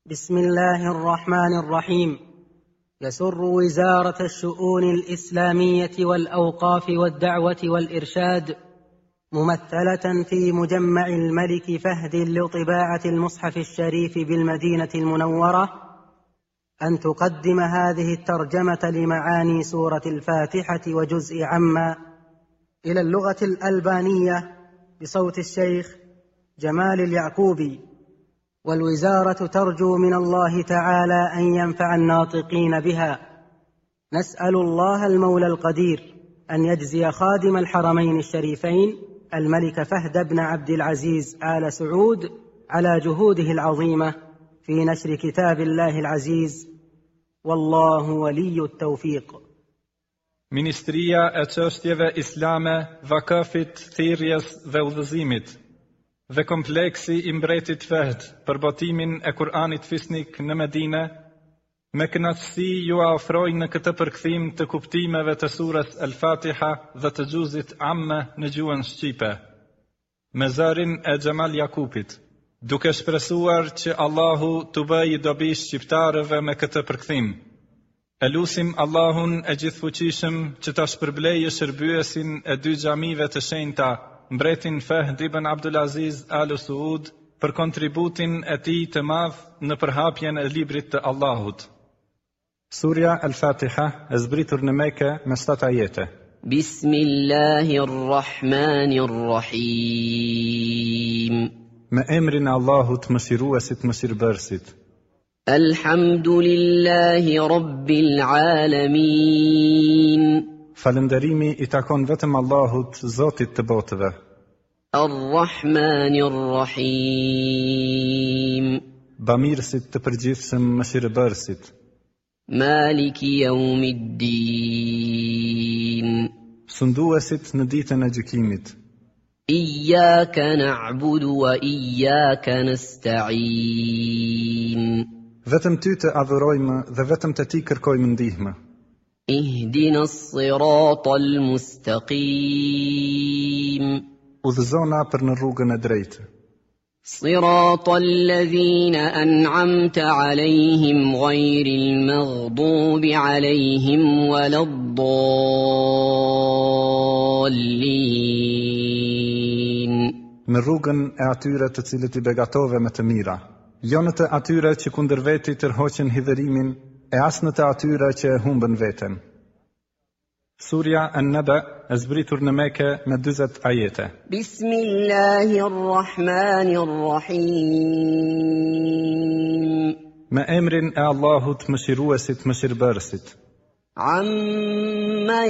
بسم الله الرحمن الرحيم. يسر وزارة الشؤون الإسلامية والأوقاف والدعوة والإرشاد ممثلة في مجمع الملك فهد لطباعة المصحف الشريف بالمدينة المنورة أن تقدم هذه الترجمة لمعاني سورة الفاتحة وجزء عما إلى اللغة الألبانية بصوت الشيخ جمال اليعقوبي، والوزارة ترجو من الله تعالى أن ينفع الناطقين بها. نسأل الله المولى القدير أن يجزي خادم الحرمين الشريفين الملك فهد بن عبد العزيز آل سعود على جهوده العظيمة في نشر كتاب الله العزيز، والله ولي التوفيق. Ministria e çështjeve islame, vakafit, thirrjes dhe udhëzimit dhe kompleksi i mbretit Fehd për botimin e Kur'anit fisnik në Medinë, me kënaqësi ju ofrojnë në këtë përkthim të kuptimeve të surës Al-Fatiha dhe të xhuzit Amma në gjuhën shqipe, me zërin e Xhamal Jakupit, duke shpresuar që Allahu t'u bëjë dobi shqiptarëve me këtë përkthim. E lusim Allahun e gjithfuqishëm që ta shpërblejë shërbyesin e dy xhamive të shenjta, mbretin Fehd ibn Abdulaziz Al Saud, për kontributin e tij të madh në përhapjen e librit të Allahut. Surja Al-Fatiha e zbritur në Mekë me 7 ajete. Bismillahirrahmanirrahim. Me emrin e Allahut mëshiruesit mëshirbërësit. Alhamdulillahi Rabbil Alamin. Falënderimi i takon vetëm Allahut, Zotit të botëve. Ar-Rahmanir-Rahim. Bamirësit të përgjithshëm mëshirbërësit. Maliki Yawmiddin. Sunduesit në ditën e gjykimit. Iyyaka na'budu wa iyyaka nasta'in. Vetëm ty të adhurojmë dhe vetëm te ti kërkojmë ndihmë. Ihdina s-siratal mustaqim. Udhëzona për në rrugën e drejtë. Siratal ladhina an'amta alayhim ghayril maghdubi alayhim waladdallin. Me rrugën e atyre të cilët i begatove me të mira, jo në të atyre që kundër veti tërhoqen hidhërimin, e as në të atyre që e humbën veten. Surja An-Naba e zbritur në Mekë me 40 ajete. Bismillahirrahmanirrahim. Me emrin e Allahut mëshiruesit mëshirbërësit. Amma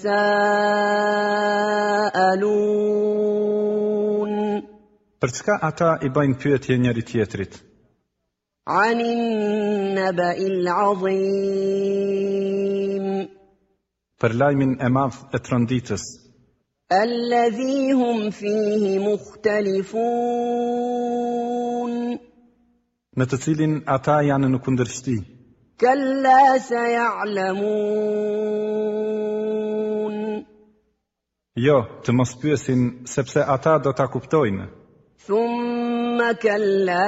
yatasaalun. Për çka ata i bëjnë pyetje njëri tjetrit? Anin naba'il azim. Për lajmin e madh e tronditës. Alladhi hum fihi mukhtalifun. Në të cilin ata janë në kundërshti. Kalla saya'lamun. Jo, të mos pyesin sepse ata do ta kuptojnë. Thumma kalla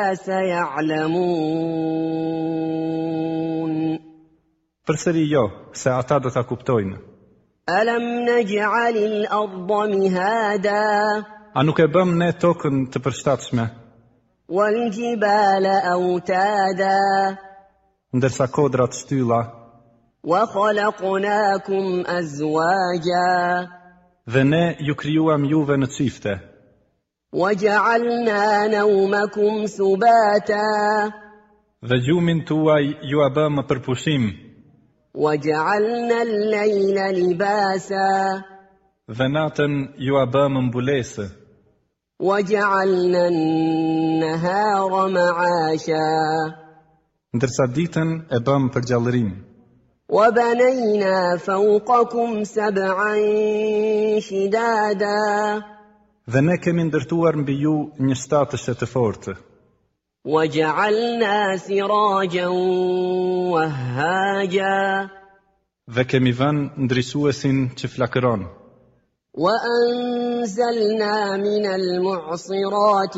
saya'lamun. Përsëri jo, se ata do ta kuptojnë. Alam naj'alil arda mihada. A nuk e bëm ne tokën të përshtatshme? Wal jibala awtada. Ndërsa kodrat shtylla. Wa khalaqnakum azwaja. Dhe ne ju krijuam juve në çifte. Wa ja'alna nawmakum subata. Dhe gjumin tuaj ju a bëm për pushim. Wa ja'alna al-layla libasa. Dhe natën ju a bëm mbulesë. Wa ja'alna an-nahara ma'asha. Ndërsa ditën e bëm për gjallërim. Wa banayna fawqakum sab'an shidada. Dhe ne kemi ndërtuar mbi ju një shtatëshe të fortë. Wa ja'alna sirajan wahhaja. Dhe kemi vënë ndriçuesin që flakëron. Wa أنزلنا من المعصرات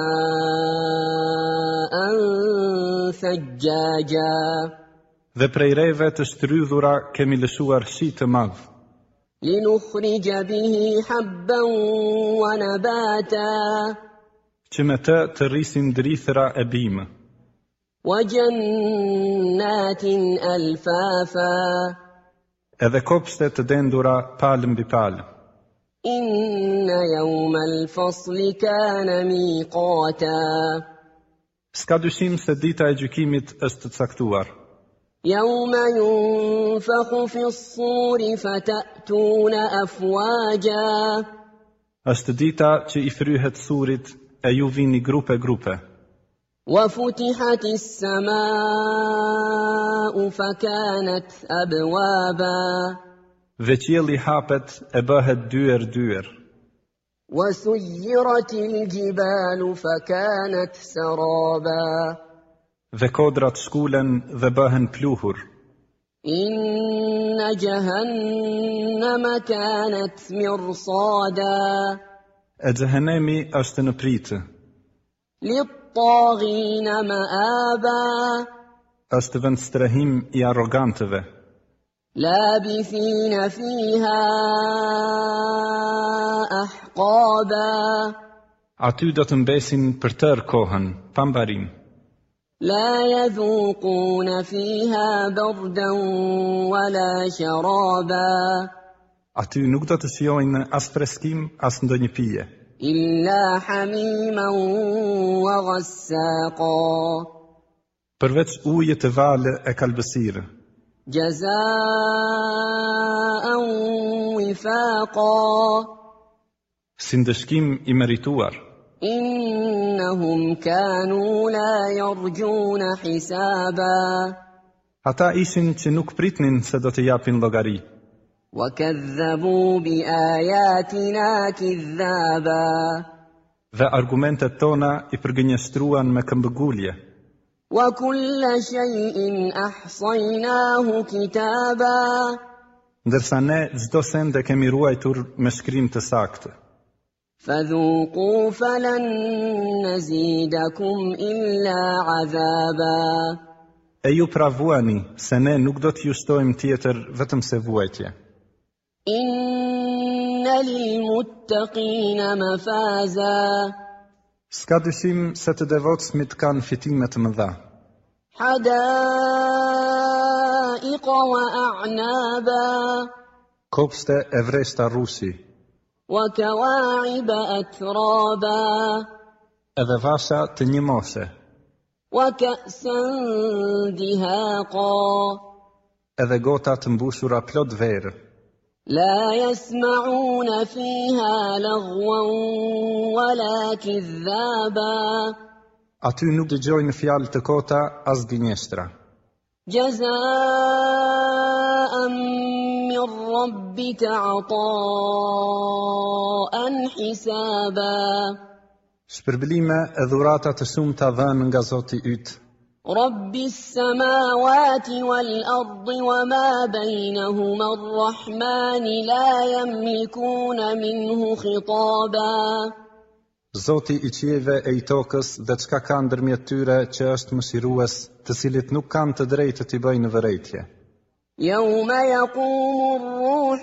ماء ثجاجا Dhe prej reve të shtrydhura kemi lëshuar shi të madh, لنخرج به حبا ونباتا që me të rrisim drithëra e bimë, وجنات ألفافا edhe kopshte të dendura palë mbi palë. إن يوم الفصل كان ميقاتا S'ka dyshim se dita e gjykimit është të caktuar. يوم ينفخ في الصور فتأتون أفواجا Është dita që i fryhet surit e ju vini grupe. وفتحت السماء فكانت أبوابا Dhe qielli hapet e bëhet dyer. وسيرت الجبال فكانت سرابا Dhe kodrat shkulen dhe bëhen pluhur. إن جهنم كانت مرصادا E xhehenemi është në pritë, للطاغين مآبا është vend strehim i arrogantëve, لابثين فيها أحقابا aty do të mbesin për tërë kohën, pa mbarim. لا يذوقون فيها بردا ولا شرابا Aty nuk do të shijojnë as freskim, as ndonjë pije, إلا حميما وغساقا përveç ujë të vale e kalbësirë, جزاء وفاقا si ndëshkim i merituar. إنهم كانوا لا يرجون حسابا Ata ishin që nuk pritnin se do të japin llogari, وكذبوا بآياتنا كذابا dhe argumentet tona i përgënjeshtruan me këmbëgulje, وكل شيء أحصيناه كتابا ndërsa ne çdo sende kemi ruajtur me shkrim të saktë. فذوقوا فلن نزيدكم إلا عذابا E ju pravuani se ne nuk do t'ju shtojmë tjetër vetëm se vuajtje. إن للمتقين مفازا S'ka dyshim se të devotshmit kanë fitime të mëdha, حدائق وأعنابا kopshte e vreshta rrusi, وكواعب أترابا edhe vasha të një moshe, وكأسا دهاقا edhe gota të mbushura plot verë. لا يسمعون فيها لغوا ولا كذابا Aty nuk dëgjojnë fjalë të kota as gënjeshtra. جزاء من ربك عطاء حسابا Shpërblime e dhurata të shumta dhënë nga Zoti yt, رب السماوات والأرض وما بينهما الرحمن لا يملكون منه خطابا Zoti i qiejve e i tokës dhe çka ka ndërmjet tyre që është mëshirues, të cilit nuk kanë të drejtë t'i bëjnë vërejtje. يوم يقوم الروح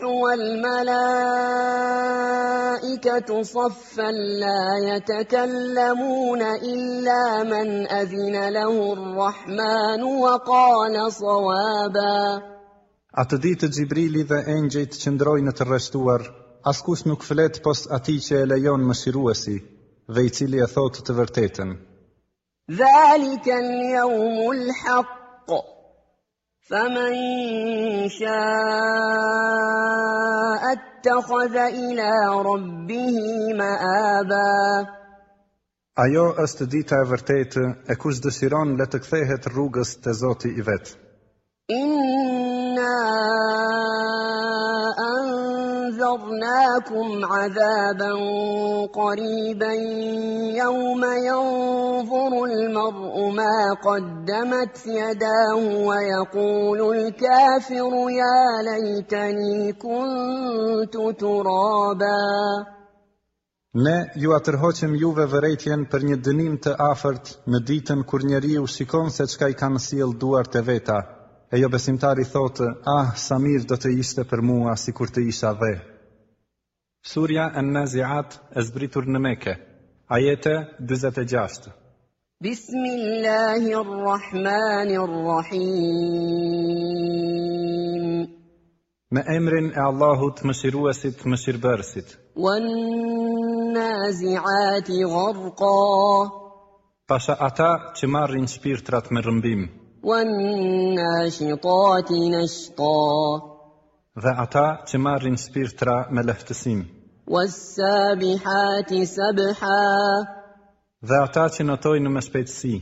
والملائكة صفا لا يتكلمون إلا من أذن له الرحمن وقال صوابا Atë ditë Xhibrili dhe engjëjt qëndrojnë të rreshtuar, askush nuk flet pos atij që e lejon mëshiruesi dhe i cili e thotë të vërtetën. ذلك اليوم الحق فمن شاء اتخذ إلى ربه مآبا Ajo është dita e vërtetë e kush dëshiron le të kthehet rrugës te Zoti i vet. إنا أنذرناكم عذابا قريبا يوم ينظر المرء ما قدمت يداه ويقول الكافر يا ليتني كنت ترابا Ne ju atërhoqëm juve vërejtjen për një dënim të afërt në ditën kur njeriu shikon se çka i kanë sjellë duart e veta, e jo besimtari thotë, sa mirë do të ishte për mua sikur të isha dhe. Surja An-Nazi'at e zbritur në Mekë, ajete 46. Bismillahirrahmanirrahim. Me emrin e Allahut mëshiruesit mëshirbërësit. Wan-nazi'ati gharqa. Pasha ata që marrin shpirtrat me rrëmbim. Wan-nashitati nashta. Dhe ata që marrin shpirtra me lehtësim. Was-sabihati sabha. Dhe ata që notojnë me shpejtësi.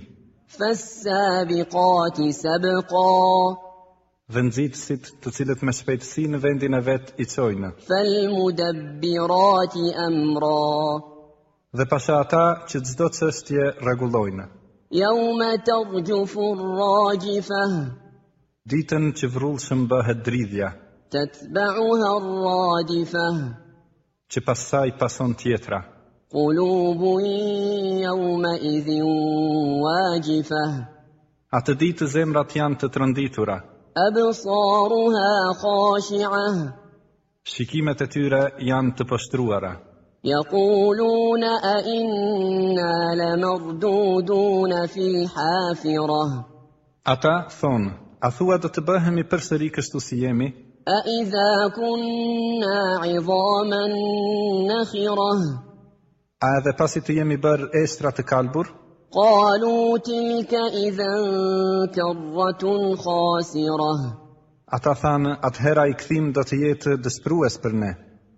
Fas-sabiqati sabqa. Dhe nxitësit të cilët me shpejtësi në vendin e vet i çojnë. Fal-mudabbirati amra. Dhe pasha ata që çdo çështje rregullojnë. Yawma tarjufu ar-rajifah. Ditën që vrullshëm bëhet dridhja. Tatba'uha ar-radifah. Që pas saj pason tjetra. Qulubun yawma idhin wajifah. Atë ditë zemrat janë të trënditura. Absaruha khashi'ah. Shikimet e tyre janë të poshtruara. Yaquluna a inna lamarduduna fil hafirah. Ata thonë, a thua do të bëhemi përsëri kështu si jemi? A idha kunna 'idhaman nakhirah. A edhe pasi të jemi bërë eshtra të kalbur? قالوا تلك إذا كرة خاسرة. Ata thanë, atëhera i kthim do të jetë dëshpërues për ne.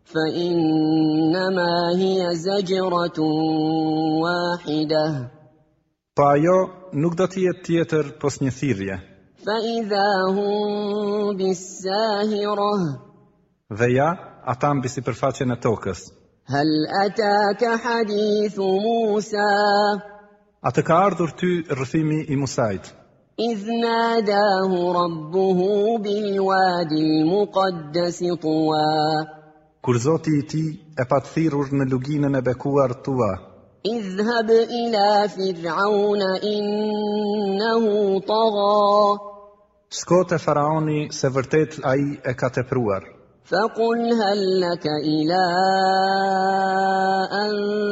فإنما هي زجرة واحدة. Po ajo nuk do të jetë tjetër pos një thirrje. فإذا هم بالساهرة. Dhe ja, ata mbi sipërfaqen e tokës. هل أتاك حديث موسى. A të ka ardhur ty rrëfimi i Musait? إذ ناداه ربه بالوادي المقدس طوى. Kur Zoti i tij e pa të thirrur në luginën e bekuar Tua. اذهب إلى فرعون إنه طغى. Shko te faraoni se vërtet ai e ka tepruar. فقل هل لك إلى أن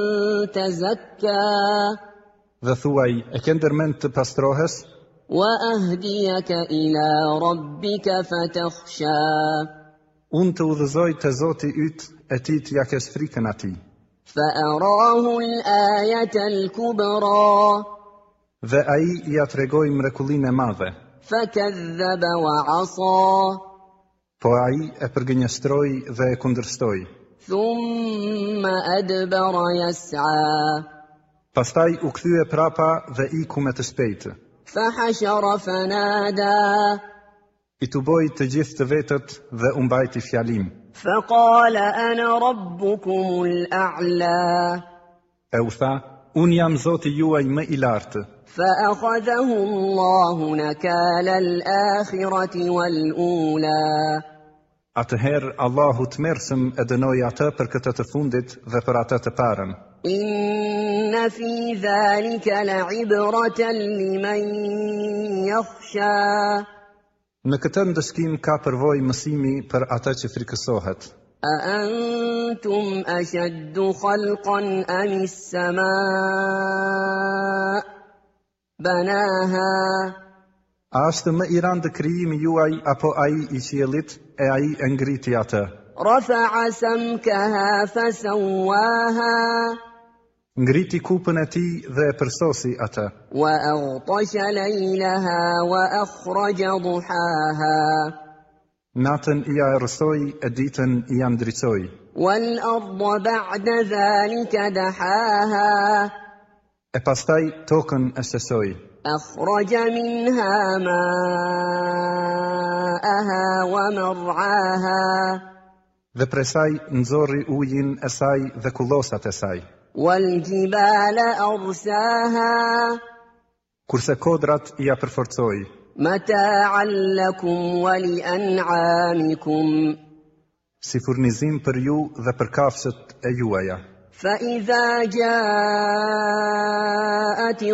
تزكى. Dhe thuaj, e ke ndërmend të pastrohes? وأهديك إلى ربك فتخشى. Unë të udhëzoj të Zoti yt e ti t'ja kesh frikën atij. فأراه الآية الكبرى. Dhe ai ja tregoi mrekullinë e madhe. فكذب وعصى. Po ai e përgënjeshtroi dhe e kundërshtoi. ثم أدبر يسعى. Pastaj u kthye prapa dhe iku me të shpejtë. فحشر فنادى. I tuboi të gjithë të vetët dhe u mbajti fjalim. فقال أنا ربكم الأعلى. E u tha, unë jam Zoti juaj më i lartë. فأخذه الله نكال الآخرة والأولى. Atëherë Allahu tmerrshëm e dënoi atë për këtë të fundit dhe për atë të parën. إن في ذلك لعبرة لمن يخشى. Në këtë ndëshkim ka përvojë mësimi për atë që frikësohet. أأنتم أشد خلقا أم السماء بناها. A është më i rëndë krijimi juaj apo ai i qiellit e ai e ngriti atë? رفع سمكها فسواها. Ngriti kupën e tij dhe e përsosi atë. وأغطش ليلها وأخرج ضحاها. Natën i erësoi e ditën i ndriçoi. والأرض بعد ذلك دحاها. E pastaj tokën e shesoi. أخرج منها ماءها ومرعاها. Dhe prej saj nxorri ujin e saj dhe kullosat e saj. والجبال أرساها. Kurse kodrat i ja përforcoi. متاعا لكم ولأنعامكم. Si furnizim për ju dhe për kafshët e juaja. فإذا جاءت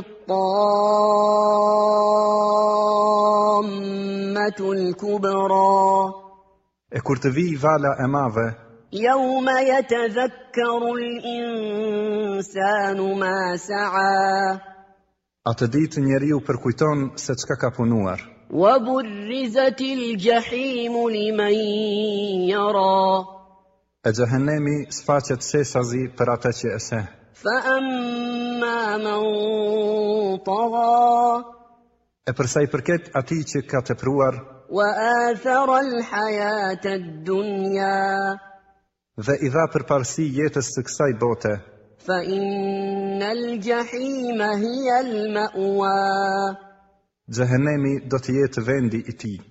الطامة الكبرى E kur të vijë vala e madhe, يوم يتذكر الإنسان ما سعى atë ditë njeriu përkujton se çka ka punuar. وبرزت الجحيم لمن يرى E xhehenemi sfaqet sheshazi për atë që e sheh. فأما من طغى E përsa I përket atij që ka tepruar وآثر الحياة الدنيا dhe I dha përparësi jetës së kësaj bote, فإن الجحيم هي المأوى xhehenemi do të jetë vendi I tij.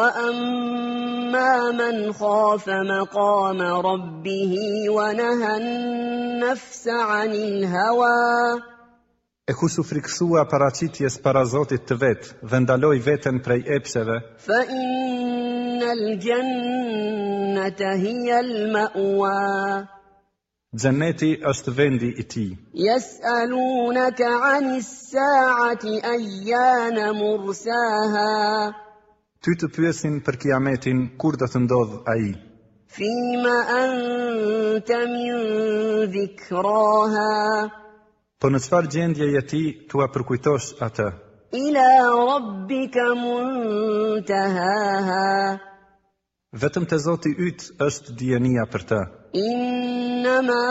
وأما من خاف مقام ربه ونهى النفس عن الهوى E kush u friksua paraqitjes para Zotit të vet dhe ndaloi veten prej epsheve, فإن الجنة هي المأوى xheneti është vendi I tij. يسألونك عن الساعة أيان مرساها Ty të pyesin për kiametin, kur do të ndodh ai? فيما أنت من ذكراها Po në çfarë gjendje je ti tua përkujtosh atë? إلى ربك منتهاها Vetëm te Zoti yt është dijenia për të. إنما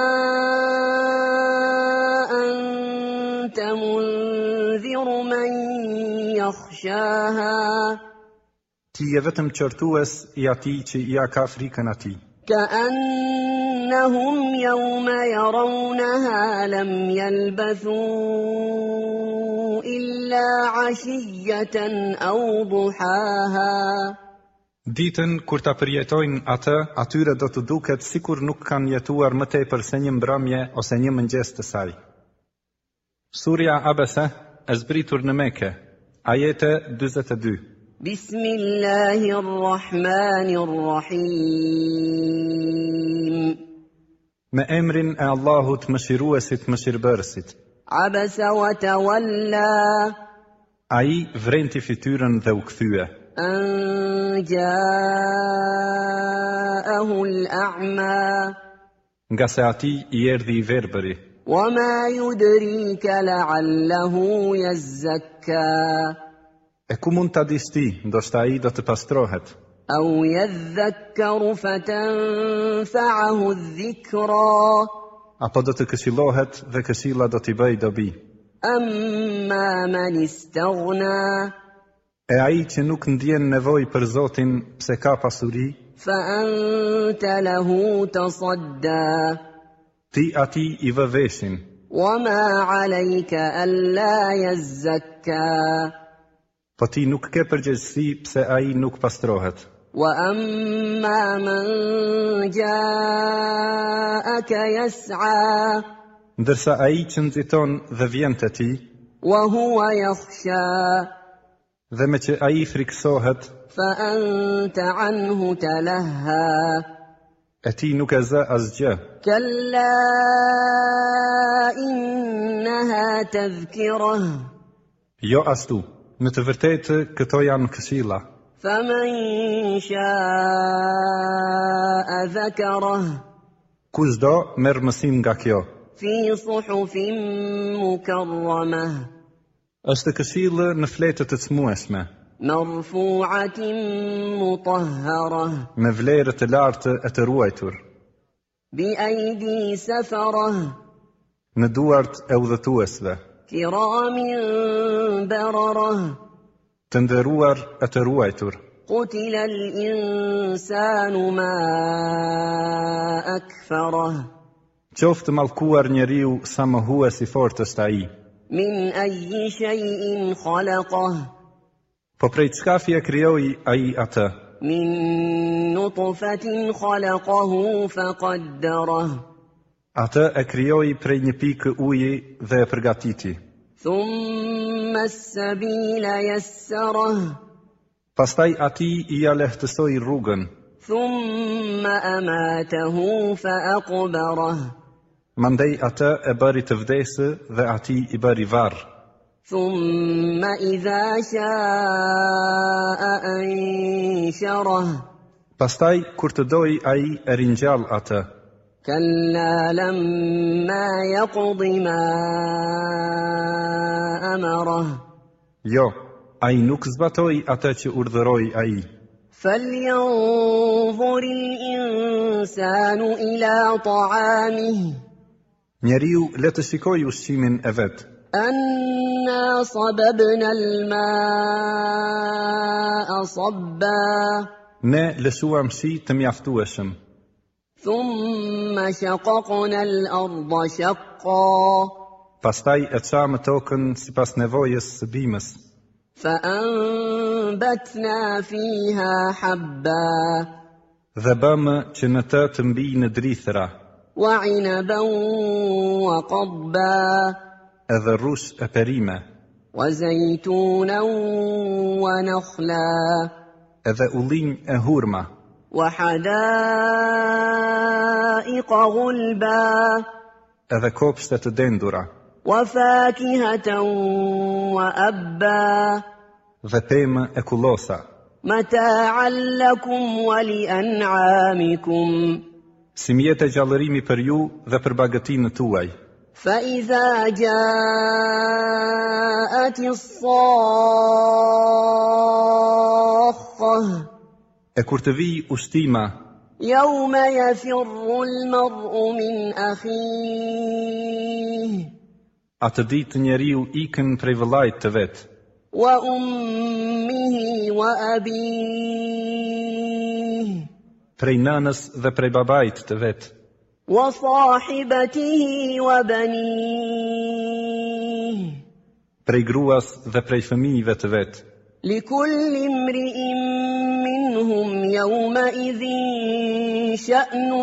أنت منذر من يخشاها Ti je vetëm qortues I atij që ja ka frikën atij. كأنهم يوم يرونها لم يلبثوا إلا عشية أو ضحاها Ditën kur ta përjetojnë atë, atyre do të duket sikur nuk kanë jetuar më tepër se një mbrëmje ose një mëngjes të saj. Surja Abese e zbritur në Mekë, ajete 42. بسم الله الرحمن الرحيم Me emrin e Allahut mëshiruesit mëshirbërësit. عبس وتولى Ai vrenti fytyrën dhe u kthye. أن جاءه الأعمى Nga se atij I erdhi I verbëri. وما يدريك لعله يزكى E ku mund ta dish ti, ndoshta ai do të pastrohet. أو يذكر فتنفعه الذكرى Apo do të këshillohet dhe këshilla do t'i bëj dobi. أما من استغنى E ai që nuk ndjen nevojë për Zotin pse ka pasuri, فأنت له تصدى ti atij I vë veshin. وما عليك ألا يزكى Po ti nuk ke përgjegjësi pse ai nuk pastrohet. وأما من جاءك يسعى Ndërsa ai që nxiton dhe vjen te ti, وهو يخشى dhe me që ai friksohet, فأنت عنه تلهى e ti nuk e zë asgjë. كلا إنها تذكرة Jo ashtu, në të vërtetë këto janë këshilla. فمن شاء ذكره Kushdo merr mësim nga kjo. في صحف مكرمة Është këshillë në fletë të çmueshme, مرفوعة مطهرة me vlerë të lartë e të ruajtur, بأيدي سفرة në duart e udhëtuesve, كرام بررة të nderuar e të ruajtur. قتل الإنسان ما أكفره Qoftë mallkuar njeriu sa mohues I fortë është ai. من أي شيء خلقه Po prej çkafi e krijoi ai atë? من نطفة خلقه فقدره Atë e krijoi prej një pikë uji dhe e përgatiti. ثم السبيل يسره Pastaj atij I ja lehtësoi rrugën, ثم أماته فأقبره Mandej atë e bëri të vdesë dhe atij i bëri varr. ثم إذا شاء أنشره Pastaj kur të doi ai e ringjall atë. كلا لما يقض ما أمره Jo, ai nuk zbatoi atë që urdhëroi ai. فلينظر الإنسان إلى طعامه Njeriu le të shikojë ushqimin e vet. أنا صببنا الماء صبا Ne lëshuam shi të mjaftueshëm. ثم شققنا الأرض شقا Pastaj e çam tokën sipas nevojës së bimës. فأنبتنا فيها حبا Dhe bëmë që në të të mbijnë drithëra, وعنبا وقضبا edhe rrush e perime, وزيتونا ونخلا edhe ullinj e hurma, وحدائق غلبا edhe kopshte të dendura, وفاكهة وأبا dhe pemë e kullosa, متاعا لكم ولأنعامكم si mjete gjallërimi për ju dhe për bagëtinë tuaj. فإذا جاءت الصاخة E kur të vijë ushtima, يوم يفر المرء من أخيه atë ditë njeriu ikën prej vëllait të vet, وأمه وأبيه prej nënës dhe prej babait të vet, وصاحبته وبنيه prej gruas dhe prej fëmijëve të vet. لكل امرئ منهم يومئذ شأن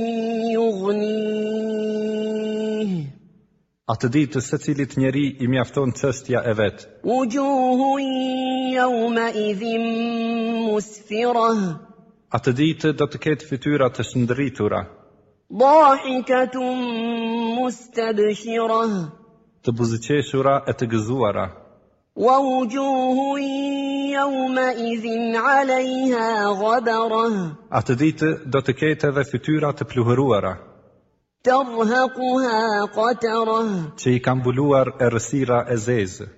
يغنيه Atë ditë secilit njeri i mjafton çështja e vet. وجوه يومئذ مسفرة Atë ditë do të ketë fytyra të shndërritura, ضاحكة مستبشرة të buzëqeshura e të gëzuara. ووجوه يومئذ عليها غبرة Atë ditë do të ketë edhe fytyra të pluhëruara, ترهقها قترة që i kanë mbuluar errësira e zezë.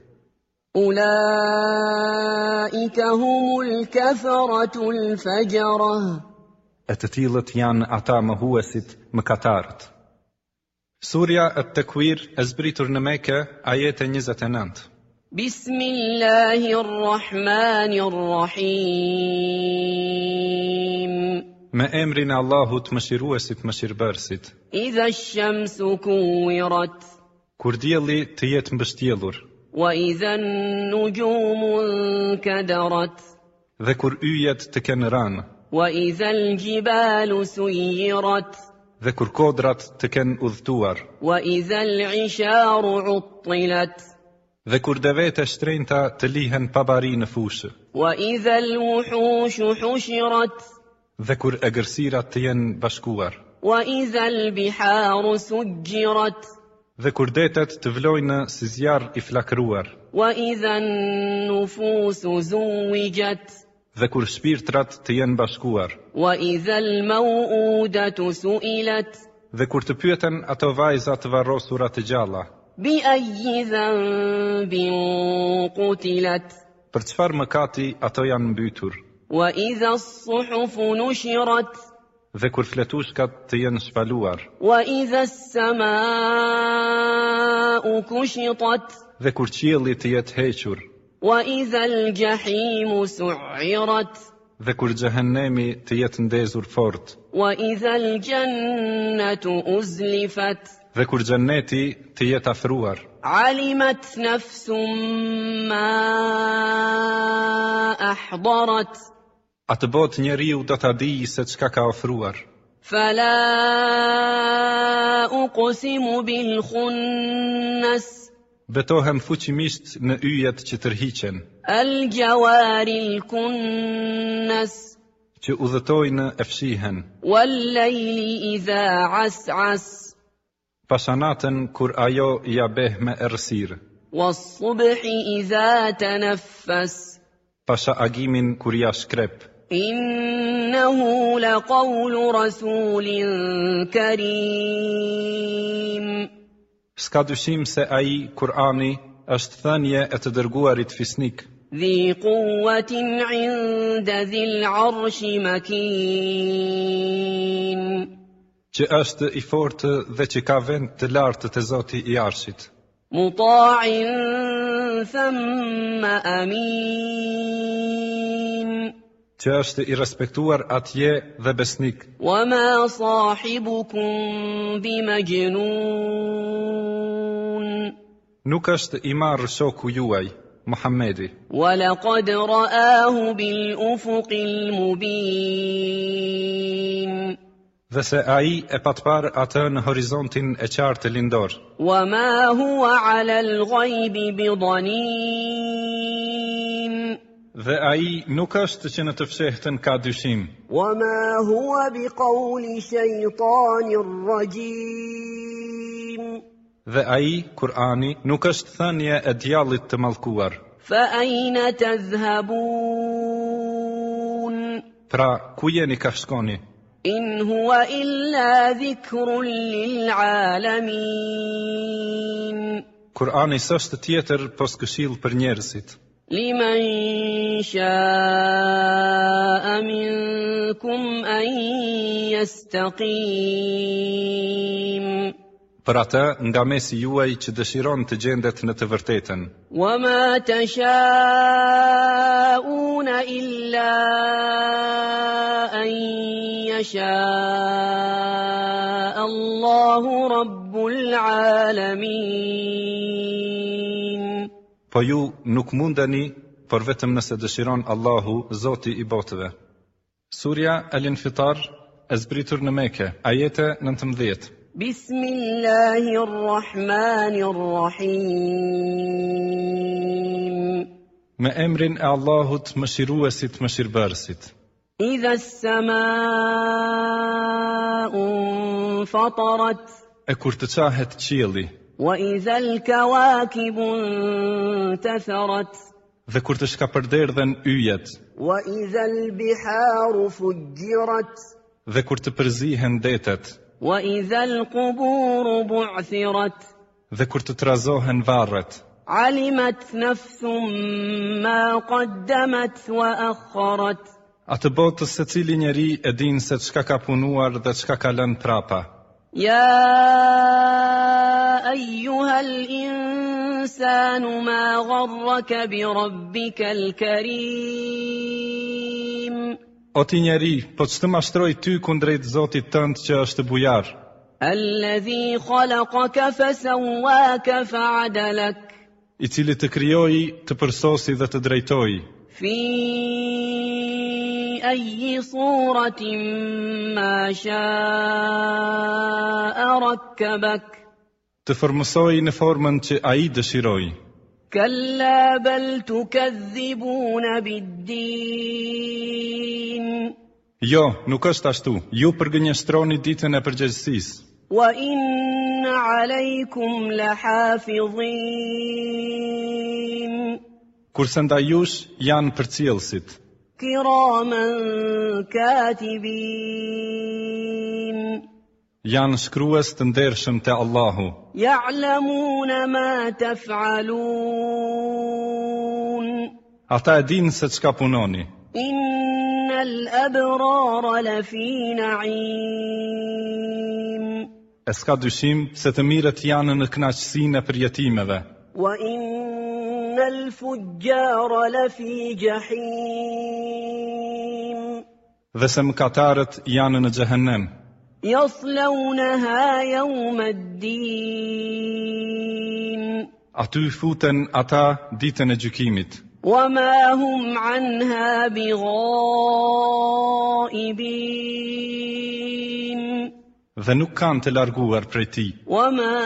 أولئك هم الكفرة الفجرة E të tillët janë ata mohuesit mëkatarët. Surja At-Takwir e zbritur në Mekë, ajete 29. بسم الله الرحمن الرحيم Me emrin e Allahut mëshiruesit mëshirbërësit. إذا الشمس كورت Kur dielli të jetë mbështjellur, وإذا النجوم انكدرت dhe kur yjet të kenë rënë, وإذا الجبال سيرت dhe kur kodrat të kenë udhëtuar, وإذا العشار عطلت dhe kur devete shtrenjta të lihen pa bari në fushë, وإذا الوحوش حشرت dhe kur egërsirat të jenë bashkuar, وإذا البحار سجرت dhe kur detet të vlojnë si zjarr i flakëruar, وإذا النفوس زوجت dhe kur shpirtrat të jenë bashkuar, وإذا الموءودة سئلت dhe kur të pyeten ato vajza të varrosura të gjalla, بأي ذنب قتلت për çfarë mëkati ato janë mbytur, وإذا الصحف نشرت dhe kur fletushkat të jenë shpaluar, وإذا السماء كشطت dhe kur qielli të jetë hequr, وإذا الجحيم سعرت dhe kur xhehenemi të jetë ndezur fort, وإذا الجنة أزلفت dhe kur xhenneti të jetë afruar. علمت نفس ما أحضرت Atë botë njeriu do ta dijë se çka ka ofruar. فلا أقسم بالخنس Betohem fuqimisht në yjet që tërhiqen, الجوار الكنس që udhëtojnë e fshihen, والليل إذا عسعس Pashanatën kur ajo ia beh me errësirë, والصبح إذا تنفس pasha agimin kur ia shkrep. إنه لقول رسول كريم S'ka dyshim se ai, Kur'ani, është thënie e të dërguarit fisnik, ذي قوة عند ذي العرش مكين që është i fortë dhe që ka vend të lartë të Zoti i Arshit, مطاع ثم أمين që është i respektuar atje dhe besnik. وما صاحبكم بمجنون Nuk është i marrë shoku juaj, Muhammedi, ولقد رآه بالأفق المبين dhe se ai e patpar atë në horizontin e qartë të lindor, وما هو على الغيب بضنين dhe ai nuk është që në të fshehtën ka dyshim, وما هو بقول شيطان رجيم dhe ai, Kur'ani, nuk është thënie e djallit të mallkuar. فأين تذهبون Pra, ku jeni ka shkoni? إن هو إلا ذكر للعالمين Kur'ani s'është tjetër pos këshill për njerëzit, لمن شاء منكم أن يستقيم për atë nga mesi juaj që dëshiron të gjendet në të vërtetën. وما تشاءون إلا أن يشاء الله رب العالمين Po ju nuk mundeni, por vetëm nëse dëshiron Allahu, Zoti i botëve. Surja Al-Infitar e zbritur në Mekë, ajete 19. بسم الله الرحمن الرحيم Me emrin e Allahut mëshiruesit mëshirbërësit. إذا السماء انفطرت E kur të qahet qielli, وإذا الكواكب انتثرت dhe kur të shkapërderdhen yjet, وإذا البحار فجرت dhe kur të përzihen detet, وإذا القبور بعثرت dhe kur të trazohen varret. علمت نفس ما قدمت وأخرت Atë botës se cili njeri e din se çka ka punuar dhe çka ka lënë prapa. يا أيها الإنسان ما غرك بربك الكريم O ti njeri, po që të mashtroj ty kundrejt Zotit tënd që është bujar, الذي خلقك فسواك فعدلك i cili të krijoi, të përsosi dhe të drejtoi, في أي صورة ما شاء ركبك të formësoi në formën që ai dëshiroi. كلا بل تكذبون بالدين Jo, nuk është ashtu. Ju përgënjeshtroni ditën e përgjegjësisë. وإن عليكم لحافظين Kurse ndaj jush janë përcjellësit, كراما كاتبين janë shkrues të ndershëm te Allahu, يعلمون ما تفعلون ata e dinë se çka punoni. إن الأبرار لفي نعيم E s'ka dyshim se të mirët janë në kënaqësinë e përjetimeve, وإن الفجار لفي جحيم dhe se mëkatarët janë në xhehenem. يصلونها يوم الدين Aty futen ata ditën e gjykimit, وما هم عنها بغائبين dhe nuk kanë të larguar prej tij. وما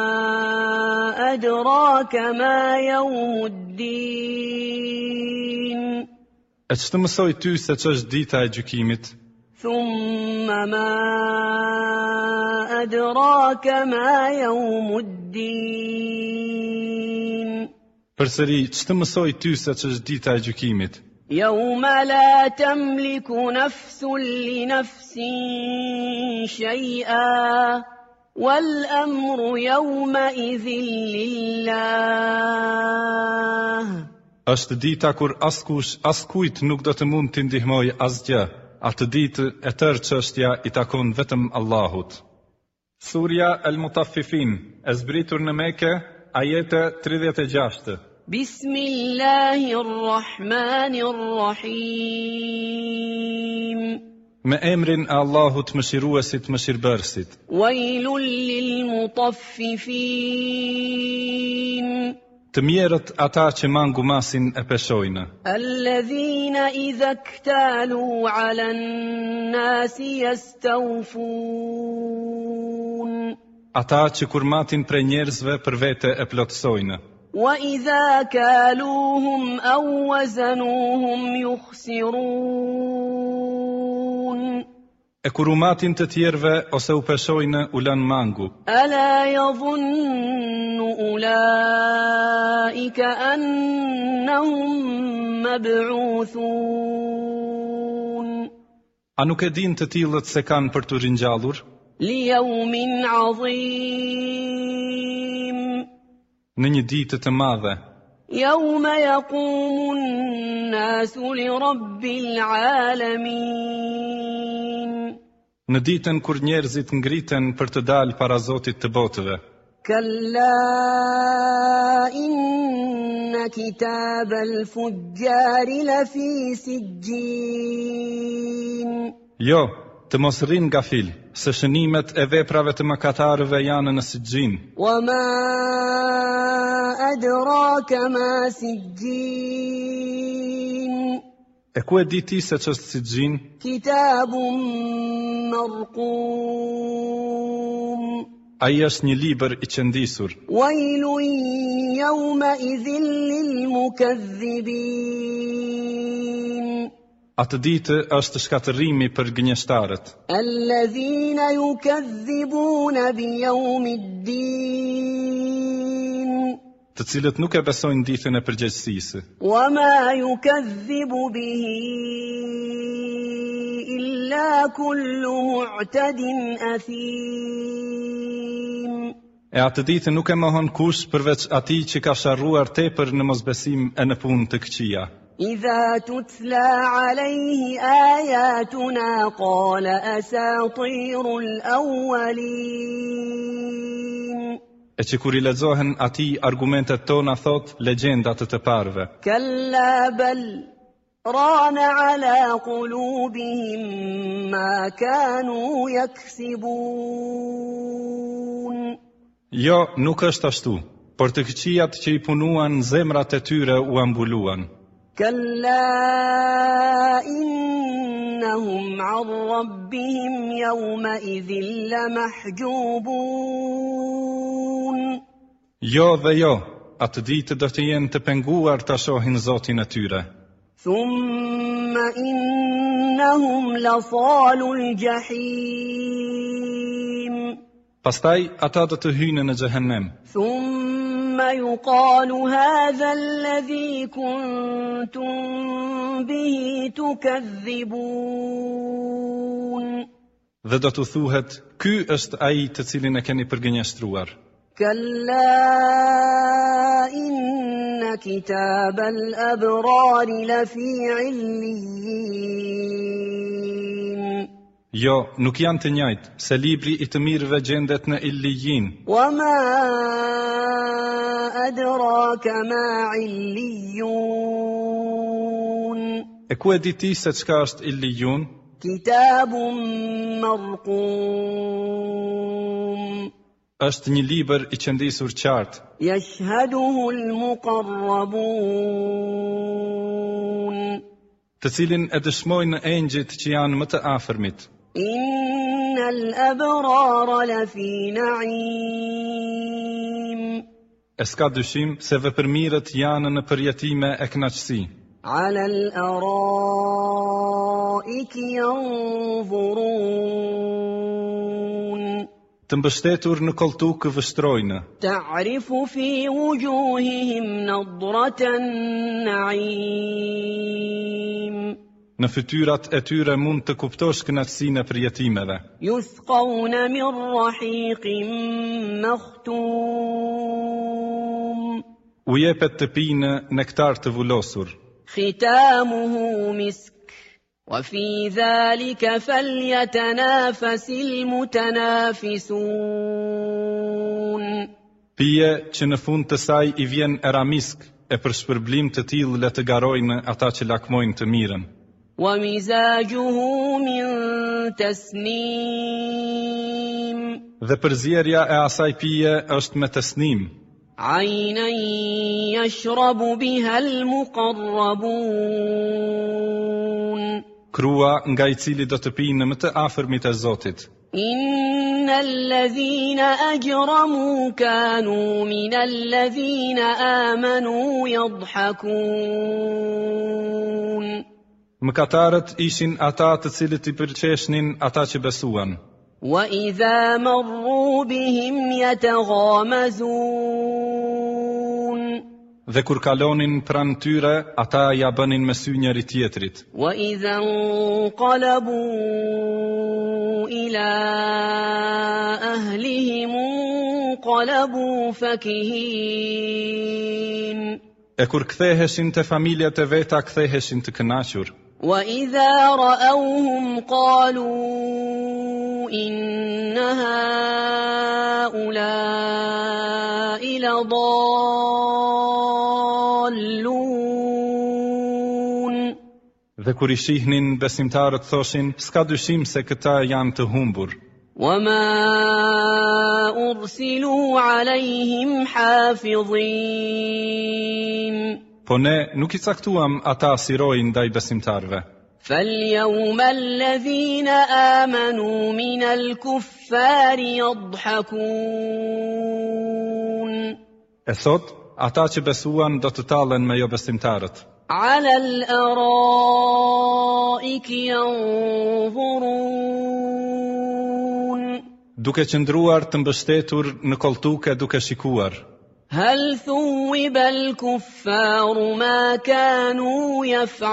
أدراك ما يوم الدين E që të mësoj ty se që është dita e gjykimit, ثم ما أدراك ما يوم الدين Përsëri, ç'të mësoj ty se ç'është dita e gjykimit? يوم لا تملك نفس لنفس شيئا والأمر يومئذ لله Është dita kur askush, askujt nuk do të mund t'i ndihmoj asgjë. Atë ditë e tërë çështja i takon vetëm Allahut. Surja Al-Mutaffifin, e zbritur në Mekë, ajete 36. بسم الله الرحمن الرحيم Me emrin e Allahut mëshiruesit mëshirbërësit. ويل للمطففين Të mjerët ata që mangu masin e peshojnë. الذين إذا اكتالوا على الناس يستوفون Ata që kur matin prej njerëzve për vete e plotësojnë. وإذا كالوهم أو وزنوهم يخسرون E kur u matin të tjerve ose u peshojnë u lën mangu. ألا يظن أولئك أنهم مبعوثون A nuk e din të tillët se kanë për të ringjallur? ليوم عظيم Në një ditë të madhe, يوم يقوم الناس لرب العالمين në ditën kur njerëzit ngriten për të dalë para Zotit të botëve. كلا إن كتاب الفجار لفي سجين Jo, të mos rrin gafil, se shënimet e veprave të mëkatarëve janë në Sijjin. وما أدراك ما سجين E ku e di ti se ç'është Sijjin? كتاب مرقوم Ai është një libër i qëndisur. ويل يومئذ للمكذبين Atë ditë është shkatërrimi për gënjeshtarët, الذين يكذبون بيوم الدين të cilët nuk e besojnë ditën e përgjegjësisë. وما يكذب به إلا كل معتد أثيم E atë ditë nuk e mohon kush përveç atij që ka sharruar tepër në mosbesim e në punë të këqija. إذا تتلى عليه آياتنا قال أساطير الأولين E që kur i lexohen atij argumentet tona thot legjendat të parëve. كلا بل ران على قلوبهم ما كانوا يكسبون Jo, nuk është ashtu, por të këqijat që i punuan zemrat e tyre u ambuluan. كلا إنهم عن ربهم يومئذ لمحجوبون Jo dhe jo, atë ditë do të jenë të penguar ta shohin Zotin e tyre. ثم إنهم لصال الجحيم Pastaj ata do të hyjnë në xhehenem. ثم يقال هذا الذي كنتم به تكذبون Dhe do të thuhet, ky është ai të cilin e keni përgënjeshtruar. كلا إن كتاب الأبرار لفي عليين Jo, nuk janë të njëjtë, se libri i të mirëve gjendet në Illijin. وما أدراك ما عليون E ku e di ti se çka është Illijun? كتاب مرقوم Është një libër i qëndisur qartë, يشهده المقربون të cilin e dëshmojnë engjëjt që janë më të afërmit. إن الأبرار لفي نعيم E s'ka dyshim se vepërmirët janë në përjetime e kënaqësi. على الأرائك الْأَرَائِكِ يَنظُرُونَ Të mbështetur në koltukë vështrojnë. تَعْرِفُ فِي وُجُوهِهِمْ نَضْرَةَ النَّعِيمِ Në fytyrat e tyre mund të kuptosh kënaqësinë e përjetimeve. يُسْقَوْنَ مِنْ رَحِيقٍ مَخْتُومٍ U jepet të pinë nektar të vullosur. ختامه مسك وفي ذلك فليتنافس المتنافسون Pije që në fund të saj i vjen eramisk, e për shpërblim të tillë le të garojnë ata që lakmojnë të mirën. ومزاجه من تسنيم Dhe përzierja e asaj pije është me tesnim, عينا يشرب بها المقربون krua nga i cili do të pinë më të afërmit e Zotit. إن الذين أجرموا كانوا من الذين آمنوا يضحكون Mëkatarët ishin ata të cilët i përqeshnin ata që besuan. وإذا مروا بهم يتغامزون Dhe kur kalonin pranë tyre, ata ja bënin me sy njëri tjetrit. وإذا انقلبوا إلى أهلهم انقلبوا فكهين E kur ktheheshin te familjet e veta, ktheheshin të kënaqur. وإذا رأوهم قالوا إن هؤلاء لضالون Dhe kur i shihnin, besimtarët thoshin, s'ka dyshim se këta janë të humbur. وما أرسلوا عليهم حافظين Po ne nuk i caktuam ata sirojnë ndaj besimtarve. فاليوم الذين آمنوا من الكفار يضحكون E thot, ata që besuan do të tallen me jo besimtarët. على الأرائك ينظرون Duke qëndruar të mbështetur në koltuke duke shikuar. هل ثوب الكفار ما كانوا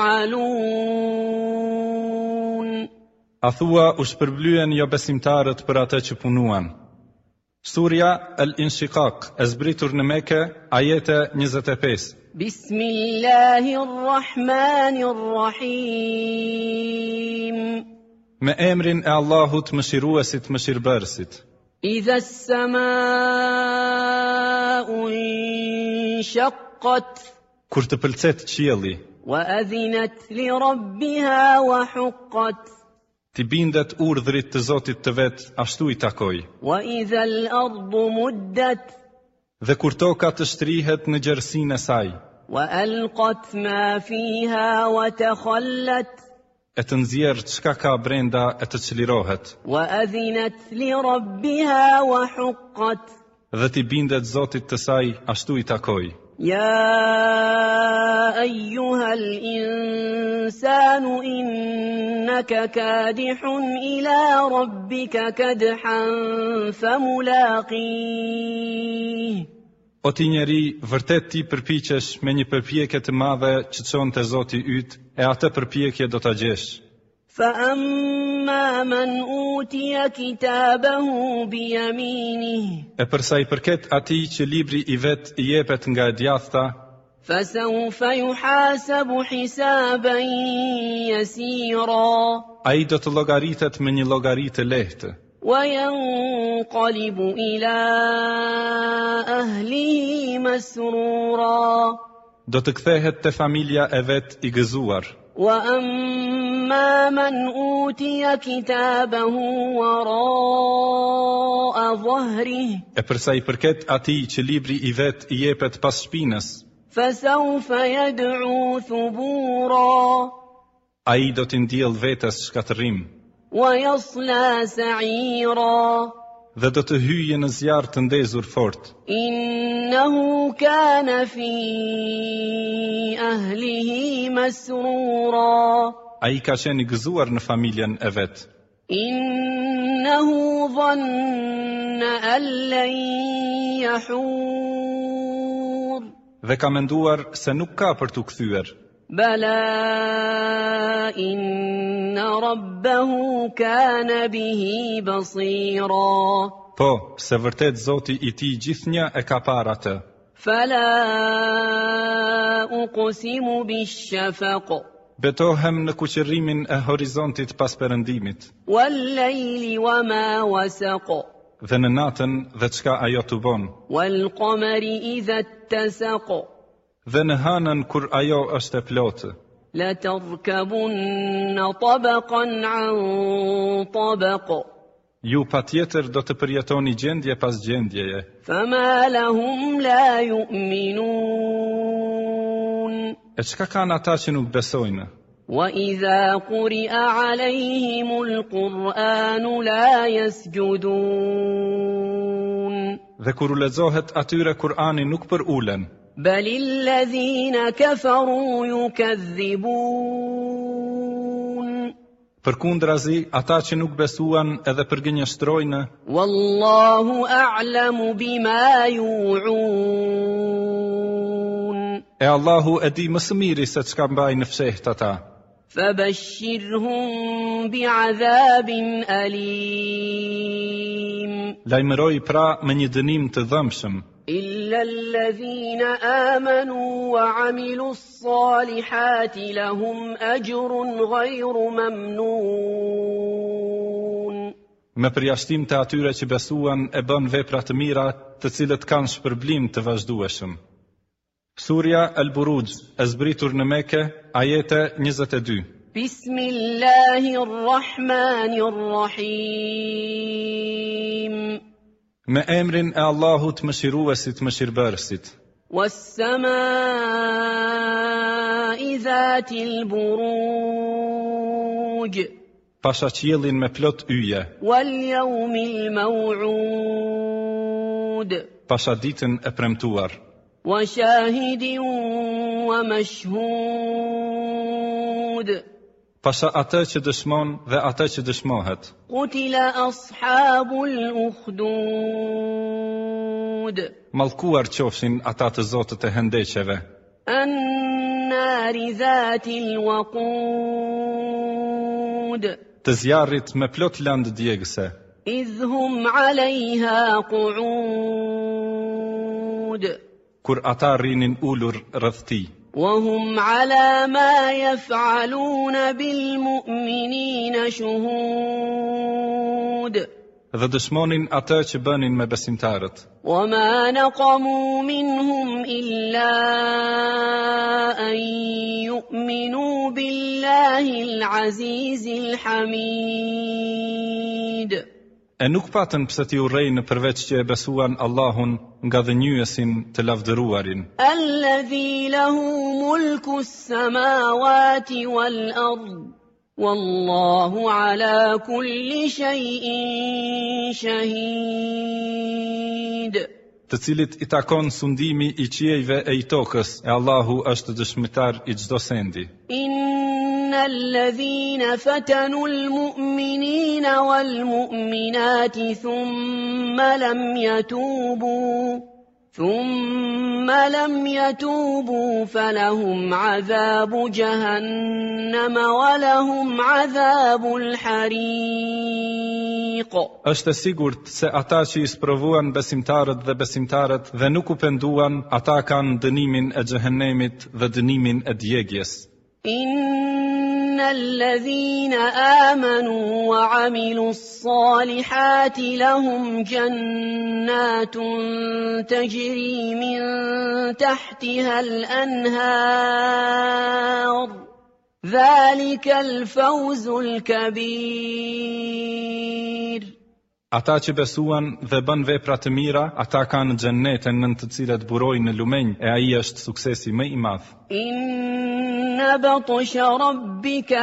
يفعلون A thua u shpërblyen jo besimtarët për atë që punuan. Surja Al-Inshiqaq, e zbritur në Mekë, ajete 25. بسم الله الرحمن الرحيم Me emrin e Allahut mëshiruesit mëshirbërësit. إذا السماء انشقت Kur të pëlqet qielli, وأذنت لربها وحقت ti bindet urdhrit të Zotit të vet, ashtu i takoj. وإذا الأرض مدت Dhe kur toka të shtrihet në gjerësinë e saj, وألقت ما فيها وتخلت e të nxjerrë çka ka brenda e të çlirohet, وأذنت لربها وحقت dhe ti bindet Zotit të saj, ashtu i takoj. يا أيها الإنسان إنك كادح إلى ربك كدحا فملاقيه O ti njeri, vërtet ti përpiqesh me një përpjekje të madhe që çon te Zoti yt, e atë përpjekje do ta gjesh. فأما من أوتي كتابه بيمينه E përsa i përket atij që libri i vet i jepet nga e djathta, فسوف يحاسب حسابا يسيرا ai do të llogaritet me një llogari të lehtë, وينقلب إلى أهله مسرورا do të kthehet te familja e vet i gëzuar. وأما من أوتي كتابه وراء ظهره E përsa i përket atij që libri i vet i jepet pas shpinës, فسوف يدعو ثبورا ai do t'i ndjell vetes shkatërrim, ويصلى سعيرا dhe do të hyjë në zjarr të ndezur fort. إنه كان في أهله مسرورا ai ka qenë i gëzuar në familjen e vet. إنه ظن أن لن يحور Dhe ka menduar se nuk ka për t'u kthyer. بلى إن ربه كان به بصيرا Po, se vërtet Zoti i tij gjithnjë e ka parë atë. فلا أقسم بالشفق Betohem në kuqërimin e horizontit pas perëndimit, والليل وما وسق dhe në natën dhe çka ajo të bon, والقمر إذا اتسق dhe në hënën kur ajo është e plotë. لتركبن طبقا عن طبق Ju patjetër do të përjetoni gjendje pas gjendjeje. فما لهم لا يؤمنون E çka kanë ata që nuk besojnë? وإذا قرئ عليهم القرآن لا يسجدون Dhe kur u lexohet atyre Kur'ani nuk për ulen, بل الذين كفروا يكذبون përkundrazi ata që nuk besuan edhe përgënjeshtrojnë, والله أعلم بما يوعون e Allahu e di më së miri se çka mbajnë fshehtë ata. فبشرهم بعذاب أليم Lajmëroj pra me një dënim të dhëmshëm, إلا الذين آمنوا وعملوا الصالحات لهم أجر غير ممنون me përjashtim të atyre që besuan e bën vepra të mira, të cilët kanë shpërblim të vazhdueshëm. Surja Al-Buruj, e zbritur në Mekë, ajete 22. بسم الله الرحمن الرحيم Me emrin e Allahut mëshiruesit mëshirbërësit. والسماء ذات البروج Pasha qiellin me plot yje, واليوم الموعود pasha ditën e premtuar, وشاهد ومشهود pasha atë që dëshmon dhe atë që dëshmohet. قتل أصحاب الأخدود Mallkuar qofshin ata të zotët e hendeqeve, النار ذات الوقود të zjarrit me plot landë djegëse, إذ هم عليها قعود kur ata rrinin ulur rreth tij, وهم على ما يفعلون بالمؤمنين شهود dhe dëshmonin atë që bënin me besimtarët. وما نقموا منهم إلا أن يؤمنوا بالله العزيز الحميد E nuk patën pse t'i urrejnë përveç që e besuan Allahun nga dhenjyesin të lavdëruarin, الذي له ملك السماوات والأرض والله على كل شيء شهيد të cilit i takon sundimi i qiejve e i tokës, e Allahu është dëshmitar i çdo sendi. إن الذين فتنوا المؤمنين والمؤمنات ثم لم يتوبوا فلهم عذاب جهنم ولهم عذاب الحريق Është e sigurt se ata që i sprovuan besimtarët dhe besimtarët dhe nuk u penduan, ata kanë dënimin e xhehenemit dhe dënimin e djegjes. إن الذين آمنوا وعملوا الصالحات لهم جنات تجري من تحتها الأنهار ذلك الفوز الكبير Ata që besuan dhe bën vepra të mira, ata kanë xheneten në të cilat burojnë në lumenj, e ai është suksesi më i madh. إن بطش ربك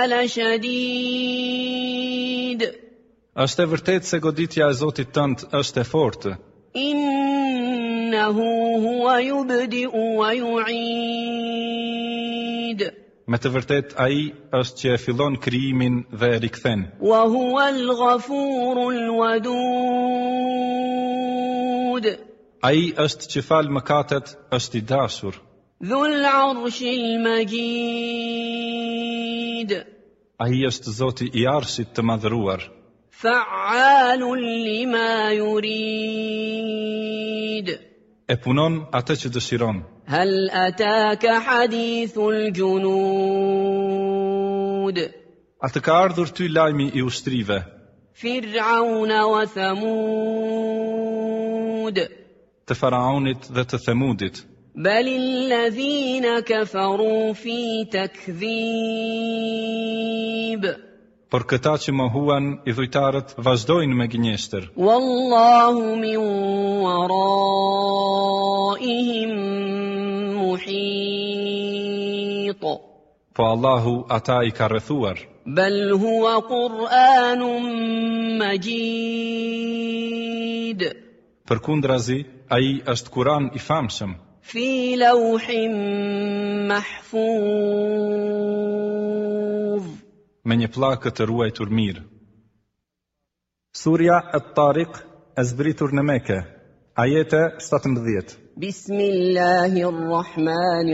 لشديد Është e vërtetë se goditja e Zotit tënd është e fortë. إنه هو يبدئ ويعيد Me të vërtet ai është që e fillon krijimin dhe e rikthen. وهو الغفور الودود Ai është që fal mëkatet, është i dashur. ذو العرش المجيد Ai është Zoti i Arshit të madhëruar. فعال لما يريد E punon atë që dëshiron. هل أتاك حديث الجنود A të ka ardhur ty lajmi i ushtrive, فرعون وثمود të Faraonit dhe të Themudit, بل الذين كفروا في تكذيب por këta që mohuan i dhujtarët vazhdojnë me gënjeshtër. والله من ورائهم محيط Po Allahu ata i ka rrethuar. بل هو قرآن مجيد Përkundrazi, ai është Kur'an i famshëm, في لوح محفوظ me një pllakë të ruajtur mirë. Surja At-Tariq e zbritur në Mekë, ajete 17. بسم الله الرحمن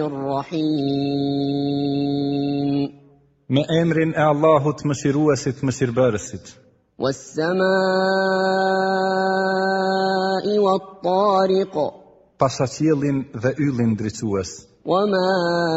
الرحيم Me emrin e Allahut mëshiruesit mëshirbërësit. والسماء والطارق Pashaqiellin dhe yllin ndriçues. وما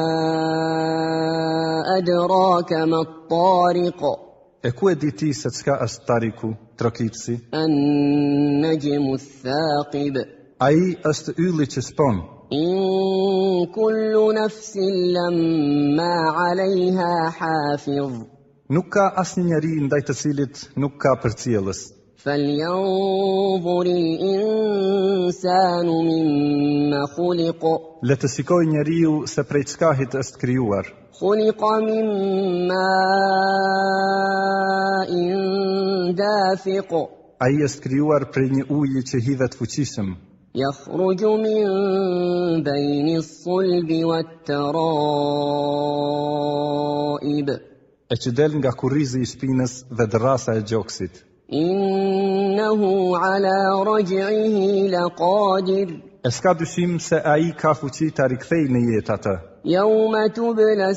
أدراك ما الطارق E ku e di ti se çka është tariku, trokitësi? النجم الثاقب Ai është ylli që spon. إن كل نفس لما عليها حافظ Nuk ka asnjë njeri ndaj të cilit nuk ka përcjellës. فلينظر الإنسان مما خلق Le të shikoj njeriu se prej çkahit është krijuar. خلق من ماء دافق Ai është krijuar prej një uji që hidhet fuqishëm, يخرج من بين الصلب والترائب e që del nga kurrizi i shpinës dhe dërrasa e gjoksit. إنه على رجعه لقادر E s'ka dyshim se ai ka fuqi ta rikthej në jetë atë. يوم تبلى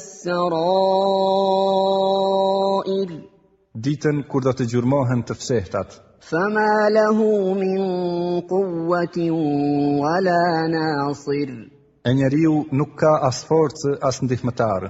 السرائر Ditën kur do të gjurmohen të fshehtat. فما له من قوة ولا ناصر E njeriu nuk ka as forcë as ndihmëtar.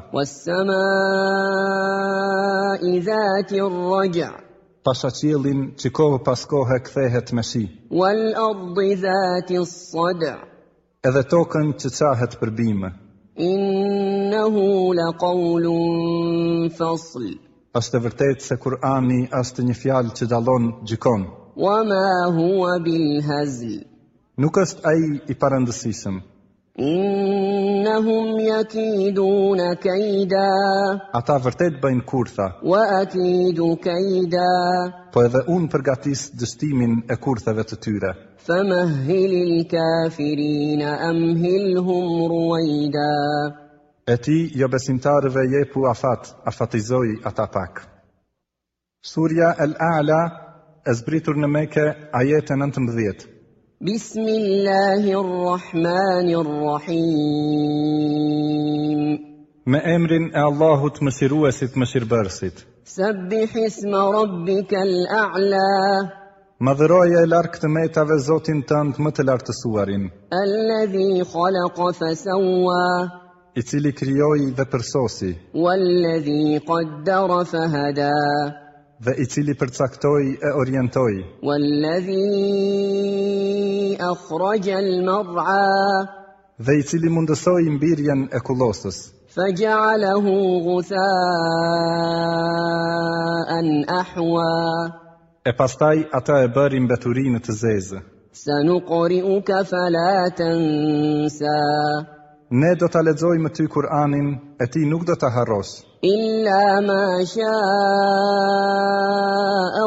والسماء ذات الرجع Pashaqiellin që kohë pas kohe kthehet me shi. والأرض ذات الصدع Edhe tokën që qahet për bime. إنه لقول فصل Është e vërtetë se Kur'ani është një fjalë që dallon gjykon. وما هو بالهزل Nuk është ai i parëndësishëm. إنهم يكيدون كيدا Ata vërtet bëjnë kurtha, وأكيد كيدا po edhe unë përgatis dështimin e kurtheve të tyre. فمهل الكافرين أمهلهم رويدا E ti, jo besimtarëve jepu afat, afatizoj ata pak. Surja El-A'la e zbritur në Mekë, ajete 19. بسم الله الرحمن الرحيم Me emrin e Allahut mëshiruesit mëshirbërësit. سبح اسم ربك الأعلى Madhëroje e larkë të metave Zotin tënd më të lartësuarin, الذي خلق فسوى i cili krijoi dhe përsosi, والذي قدر فهدى dhe i cili përcaktoi e orientoi, والذي أخرج المرعى dhe i cili mundësoi mbirjen e kullosës, فجعله غثاء أحوى e pastaj ata e bëri mbeturinë të zezë. سنقرئك فلا تنسى Ne do ta lexojmë ty Kur'anin, e ti nuk do ta harrosh, إلا ما شاء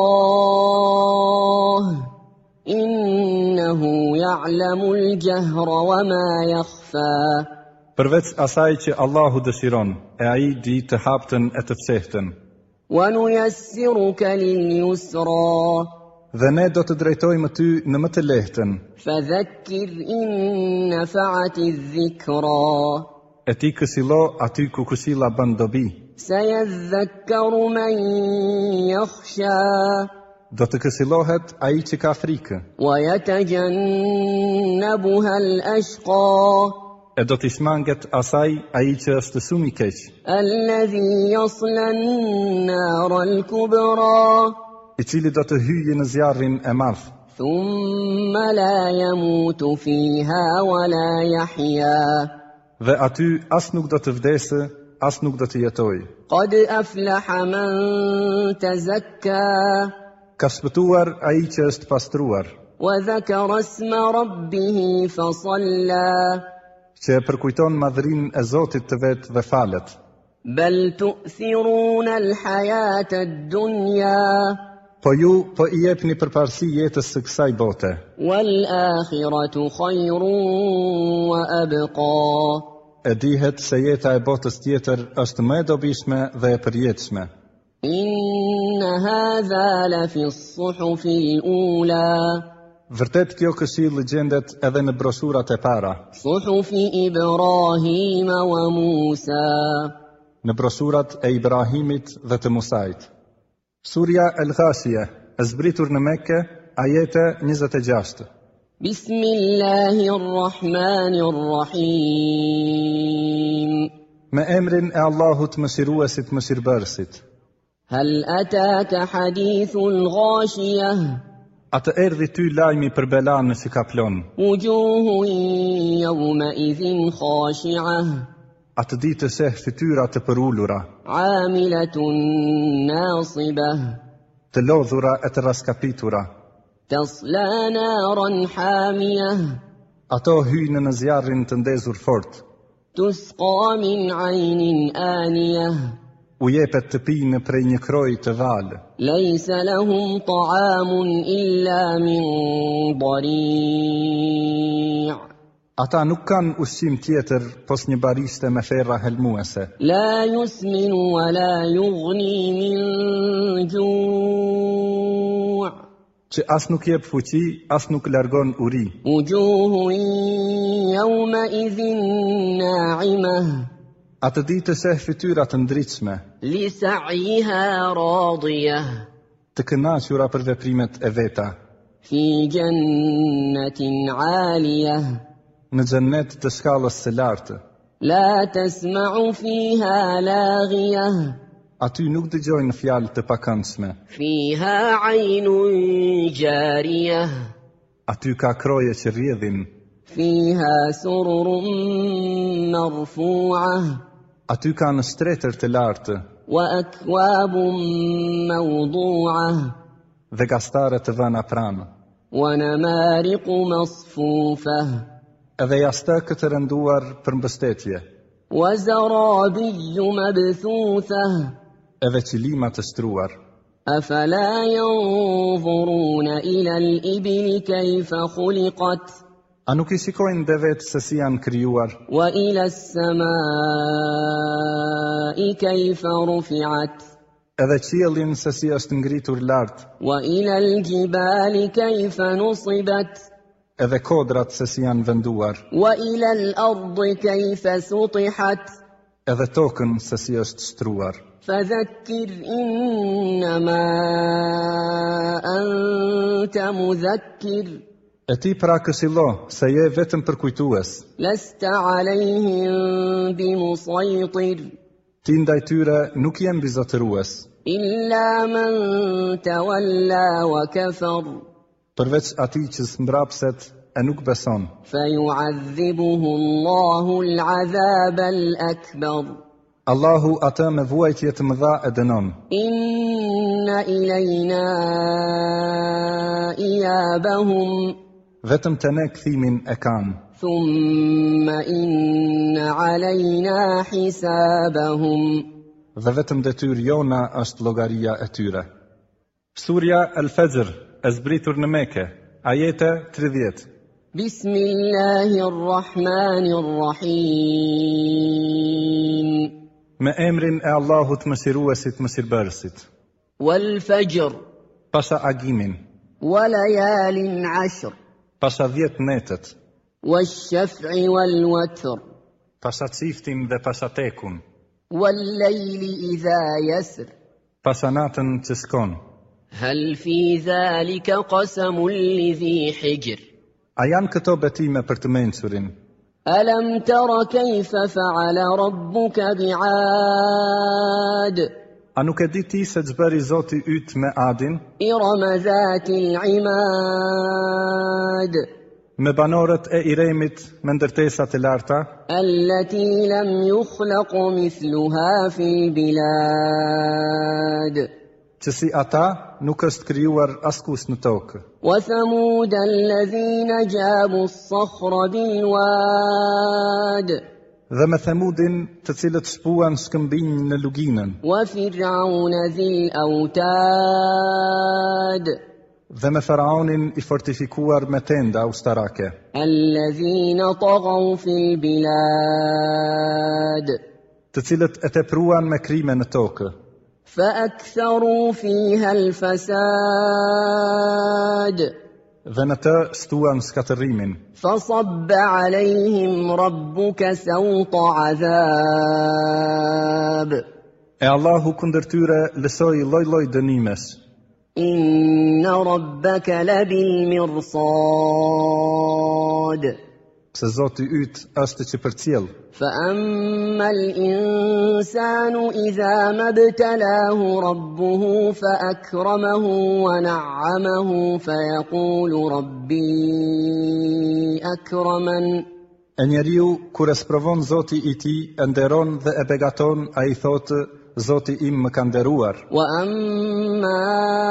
الله إنه يعلم الجهر وما يخفى Përveç asaj që Allahu dëshiron, e ai di të haptën e të fshehtën. ونيسرك لليسرى Dhe ne do të drejtojmë ty në më të lehtën. فذكر إن نفعت الذكرى E ti kësilo aty ku këshilla bën dobi. سيذكر من يخشى Do të kësilohet ai që ka frikë. ويتجنبها الأشقى E do t'i shmanget asaj ai që është shumë i keq, الذي يصلى النار الكبرى i cili do të hyjë në zjarrin e madh, ثم لا يموت فيها ولا يحيا dhe aty as nuk do të vdesë, as nuk do të jetojë. قد أفلح من تزكى Ka shpëtuar ai që është pastruar, وذكر اسم ربه فصلى që e përkujton madhrinë e Zotit të vet dhe falet. بل تؤثرون الحياة الدنيا Po ju po i jepni përparësi jetës së kësaj bote, والآخرة خير وأبقى e dihet se jeta e botës tjetër është më e dobishme dhe e përjetshme. إن هذا لفي الصحف الأولى Vërtet kjo këshill gjendet edhe në broshurat e para, صحف إبراهيم وموسى në broshurat e Ibrahimit dhe të Musait. Surja El-Ghashiyah, e zbritur në Mekke, ajete 26. بسم الله الرحمن الرحيم Me emrin e Allahut mëshiruesit mëshirbërësit. هل أتاك حديث الغاشية A të erdhi ty lajmi për belanën që ka plon, وجوه يومئذ خاشعة a të ditë sheh fytyra të përullura, عاملة ناصبة të lodhura e të raskapitura. تصلى نارا حامية Ato hyjnë në zjarrin të ndezur fort, تسقى من عين آنية u jepet të pinë prej një kroj të valë. ليس لهم طعام إلا من ضريع Ata nuk kanë ushqim tjetër pos një barishte me ferra helmuese, لا يسمن ولا يغني من جوع që as nuk jep fuqi, as nuk largon uri. وجوه يومئذ ناعمة Atë ditë sheh fytyra të ndritshme, لسعيها راضية të kënaqura për veprimet e veta, في جنة عالية në xhennet të shkallës së lartë. لا تسمع فيها لاغية Aty nuk dëgjojnë fjalë të pakëndshme. فيها عين جارية Aty ka kroje që rrjedhin, فيها سرر مرفوعة aty kanë shtretër të lartë وأكواب موضوعة dhe gastare të vëna pranë, ونمارق مصفوفة edhe jashtëkë të rënduar për mbështetje, وزرابي مبثوثة edhe qilima të shtruar. أفلا ينظرون إلى الإبل كيف خلقت A nuk I shikojnë devet se si janë krijuar, وإلى السماء كيف رفعت edhe qiellin se si është ngritur lart, وإلى الجبال كيف نصبت edhe kodrat se si janë venduar, وإلى الأرض كيف سطحت edhe tokën se si është shtruar. فذكر إنما أنت مذكر E ti pra këshillo se je vetëm përkujtues, لست عليهم بمسيطر ti ndaj tyre nuk je mbizotërues, إلا من تولى وكفر përveç atij që smbrapset e nuk beson. فيعذبه الله العذاب الأكبر Allahu atë me vuajtje të mëdha e dënon. إن إلينا إيابهم Vetëm të ne kthimin e kanë, ثم إن علينا حسابهم dhe vetëm detyr jona është llogaria e tyre. Surja El-Fajr, e zbritur në Mekë, ajete 30. بسم الله الرحمن الرحيم Me emrin e Allahut mëshiruesit mëshirbërësit. والفجر Pasha agimin, وليال عشر pasha 10 netët, والشفع والوتر pasha çiftin dhe pasha tekun, والليل إذا يسر pasha natën që shkon. هل في ذلك قسم لذي حجر A janë këto betime për të mençurin? ألم تر كيف فعل ربك بعاد A nuk e di ti se ç'bëri Zoti yt me Adin, إرم ذات العماد me banorët e Iremit me ndërtesat e larta, التي لم يخلق مثلها في البلاد që si ata nuk është krijuar askush në tokë. وثمود الذين جابوا الصخر بالواد Dhe me Themudin, të cilët shpuan shkëmbinj në luginën, وفرعون ذي الأوتاد dhe me Faraonin i fortifikuar me tenda ushtarake, الذين طغوا في البلاد të cilët e tepruan me krime në tokë, فأكثروا فيها الفساد dhe në të shtuan shkatërimin. فصب عليهم ربك سوط عذاب E Allahu kundër tyre lësoi lloj-lloj dënimesh. إن ربك لبالمرصاد Se Zoti yt është që përcjell. فأما الإنسان إذا ما ابتلاه ربه فأكرمه ونعمه فيقول ربي أكرمن E njeriu, kur e sprovon Zoti i tij, e nderon dhe e begaton, ai thotë, Zoti im më ka nderuar. وأما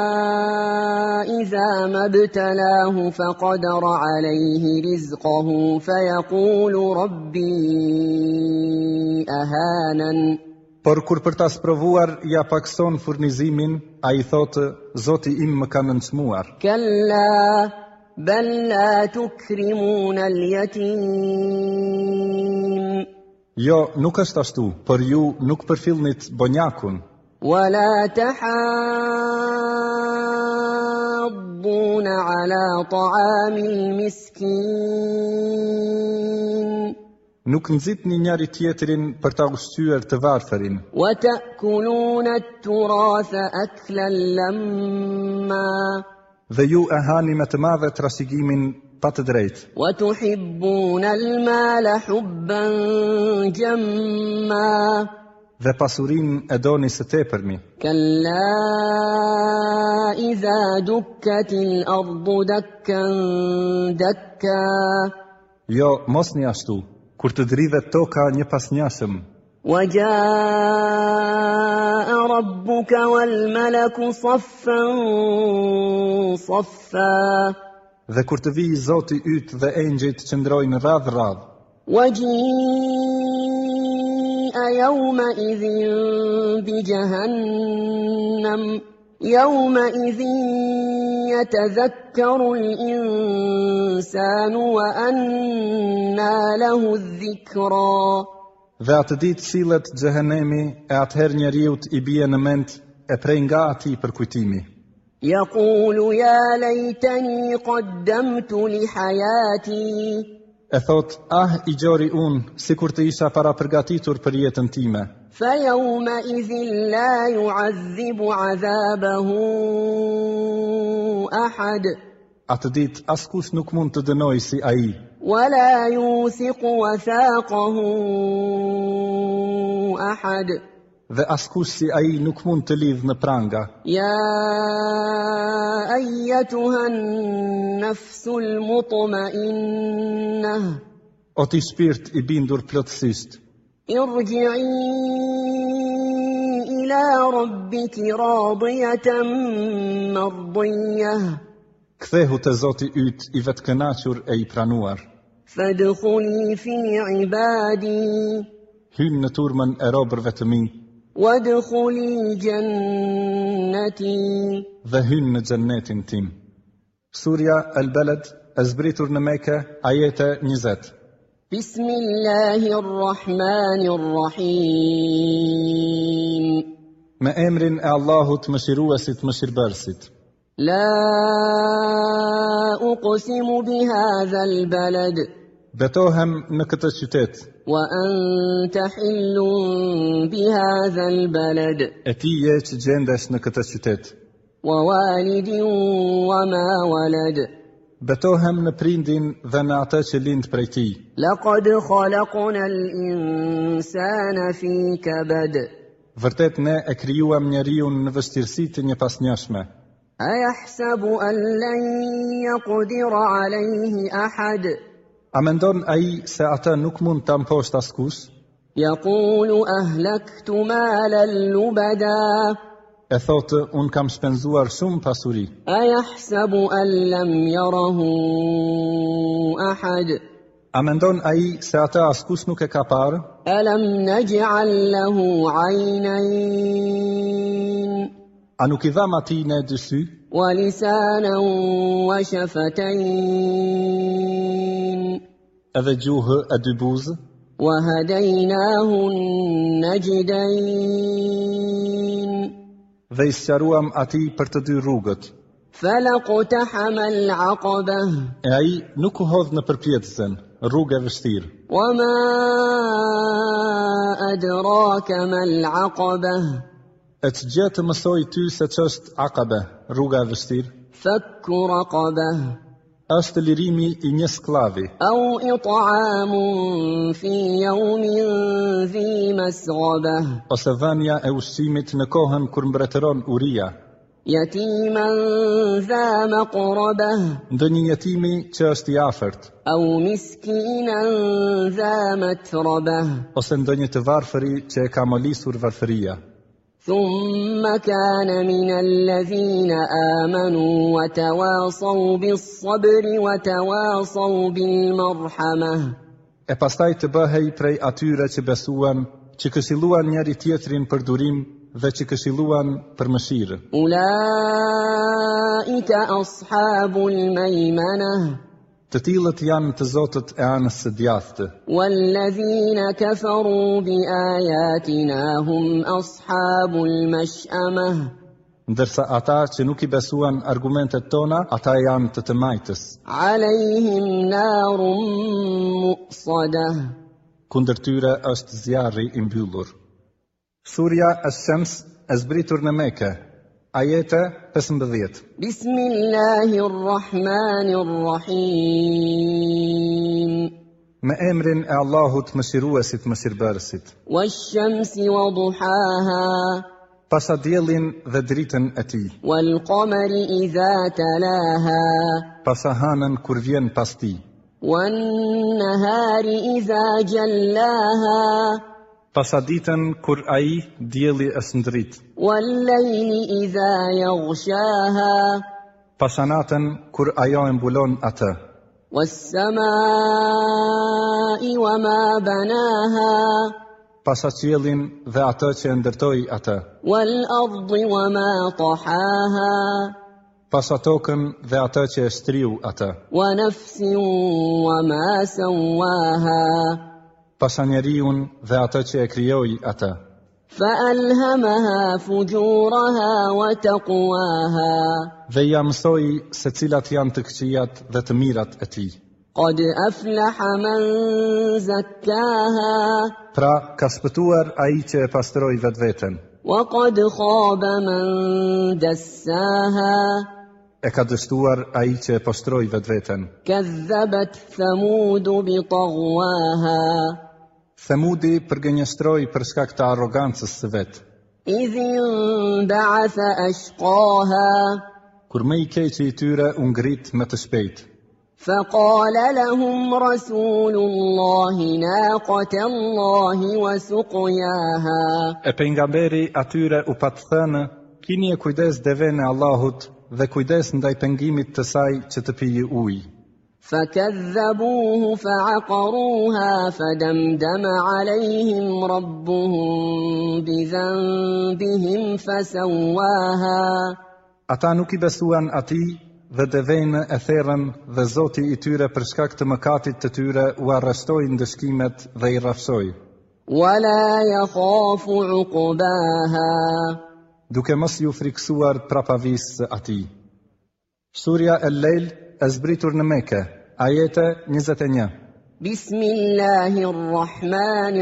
إذا ما ابتلاه فقدر عليه رزقه فيقول ربي أهانن Por kur për ta sprovuar ja pakson furnizimin, ai thotë, Zoti im më ka nënçmuar. كلا بل لا تكرمون اليتيم Jo, nuk është ashtu, por ju nuk përfillnit bonjakun, ولا تحاضون على طعام المسكين nuk nxitni njëri tjetrin për ta ushqyer të varfërin, وتأكلون التراث أكلا لما dhe ju e hani me të madhe trashëgimin pa të drejtë, وتحبون المال حبا جما dhe pasurinë e doni së tepërmi. كلا إذا دكت الأرض دكا دكا Jo, mos një ashtu, kur të dridhet toka një pas njashëm, وجاء ربك والملك صفا صفا dhe kur të vijë Zoti yt dhe engjëjt qëndrojnë radh-radh, وجيء يومئذ بجهنم يومئذ يتذكر الإنسان وأنى له الذكرى dhe atë ditë sillet xhehenemi e atëherë njeriut i bie në mend e prej nga ati për kujtimi. يقول يا ليتني قدمت لحياتي E thot, i gjori unë, si kur të isha para përgatitur për jetën time. فيومئذ لا يعذب عذابه أحد Atë ditë askush nuk mund të dënoj si ai, ولا يوثق وثاقه أحد dhe askush si ai nuk mund të lidh në pranga. يا أيتها النفس المطمئنة O ti shpirt i bindur plotësisht, ارجعي إلى ربك راضية مرضية kthehu te Zoti yt i vetkënaqur e i pranuar. فادخلي في عبادي Hyn në turmën e robërve të mi وادخلي جنتي dhe hyn në xhennetin tim. Surja Al-Balad, e zbritur në Mekë, ajete 20. Bismillahirrahmanirrahim. Me emrin e Allahut Mëshiruesit Mëshirbërësit. La uqsimu bihadhal balad. Betohem në këtë qytet. Wa anta hillun bihadhal balad. E ti je që gjendesh në këtë qytet. Wa walidin wa ma walad. Betohem në prindin dhe në atë që lind prej ti. Laqad khalaqna al-insana fi kabad. Vërtet ne e krijuam njeriun në vështirësi të njëpasnjëshme. Ayahsabu an lan yaqdira alayhi ahad. A mendon ai se atë nuk mund ta mposht askush? Yaqulu ahlaktu malan lubada. E thotë, unë kam shpenzuar shumë pasuri. Ayahsabu an lam yarahu ahad. A mendon ai se atë askush nuk e ka parë? Alam naj'al lahu 'aynayn. A nuk I dham atij ne dy sy? Wa lisanan wa shafatayn. Edhe gjuhë e dy buzë? Wa hadaynahu an-najdayn. Dhe I sqaruam atij për të dy rrugët. Falaqtahama al-'aqabah. E ai nuk u hodh në përpjetësen, rrugë e vështirë. Wa ma adraka ma al-'aqabah. E që gjë të mësoj ty se ç'është Aqaba, rruga e vështirë? Fakku raqabah. Është lirimi I një sklavi. Au it'amun fi yawmin dhi masghabah. Ose dhënia e ushqimit në kohën kur mbretëron uria. Yatiman dha maqrabah. Ndonjë jetimi që është I afërt. Au miskinan dha matrabah. Ose ndonjë të varfëri që e ka molisur varfëria. ثم كان من الذين آمنوا وتواصوا بالصبر وتواصوا بالمرحمة. E pastaj të bëhej prej atyre që besuan, që këshilluan njëri tjetrin për durim dhe që këshilluan për mëshirë. Ulaika ashabul maymanah. Të tillët janë të Zotët e anës së djathtë. Walladhina kafaru biayatina hum ashabul mash'amah. Ndërsa ata që nuk I besuan argumentet tona, ata janë të majtës. Alayhim narun muqsadah. Kundër tyre është zjarri I mbyllur. Surja Ash-Shams e zbritur në Mekë. Ajete 15. Bismillahirrahmanirrahim. Me emrin e Allahut Mëshiruesit Mëshirbërësit. Wash-shamsi wa duhaha. Pasa diellin dhe dritën e tij. Wal-qamari idha talaha. Pasa hanën kur vjen pas tij. Wan-nahari idha jallaha. Pasa ditën kur ai dielli është ndrit. Wal-layli idha yaghshaha. Pasa natën kur ajo e mbulon atë. Was-samaa'i wa ma banaha. Pasa qiellin dhe atë që e ndërtoi atë. Wal-ardi wa ma tahaha. Pasa tokën dhe atë që e shtriu atë. Wa nafsin wa ma sawaha. Pasa njeriun dhe atë që e krijoi atë. Fa'alhamaha fujuraha wa taqwaha. Dhe ja mësoi se cilat janë të këqijat dhe të mirat e tij. Qad aflaha man zakkaha. Pra, ka shpëtuar ai që e pastroi vetveten. Wa qad khaba man dassaha. E ka dështuar ai që e postroi vetveten. Kadhabat Thamud bi taghwaha. Thamudi përgënjeshtroi për shkak të arrogancës së vet. Idhin ba'atha ashqaha. Kur më I keqi I tyre u ngrit me të shpejtë. فقال لهم رسول الله ناقة الله وسقياها. E pejgamberi atyre u pat thënë, kini e kujdes devën e Allahut dhe kujdes ndaj pengimit të saj që të pijë ujë. فكذبوه فعقروها فدمدم عليهم ربهم بذنبهم فسواها. Ata nuk I besuan atij dhe devejnë e therrën dhe Zoti i tyre për shkak të mëkatit të tyre u arrestoi ndëshkimet dhe i rrafsoi. ولا يخاف عقباها Duke mos ju friksuar prapavisë së atij. Surja El-Lejl e zbritur në Mekë, ajete 21. بسم الله الرحمن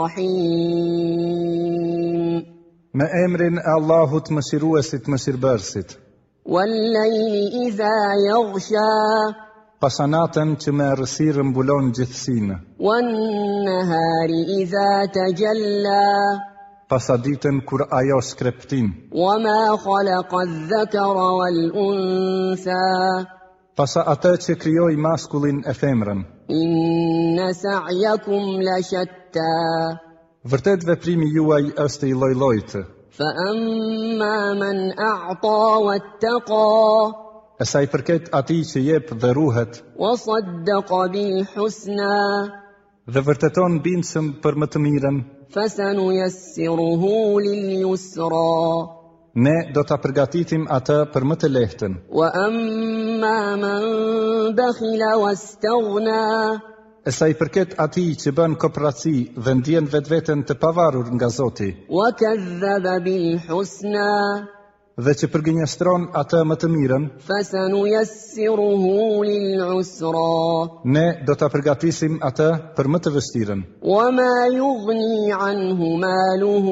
الرحيم Me emrin e Allahut mëshiruesit mëshirbërësit. والليل إذا يغشى Pasanatën që me errësirë mbulon gjithësinë. والنهار إذا تجلى Pasaditën kur ajo shkreptin. وما خلق الذكر والأنثى Pasa atë që krijoi maskullin e femrën. إن سعيكم لشتى Vërtet veprimi juaj është i lloj-llojtë. فأما من أعطى واتقى E sa i përket atij që jep dhe ruhet وصدق بالحسنى dhe vërteton bindshëm për më të mirën, فسنيسره لليسرى ne do ta përgatitim atë për më të lehtën. وأما من بخل واستغنى E sa i përket atij që bën kooperaci dhe ndjen vetveten të pavarur nga Zoti وكذب بالحسنى dhe që përgënjeshtron atë më të mirën, فسنيسره للعسرى ne do ta përgatisim atë për më të vështirën. وما يغني عنه ماله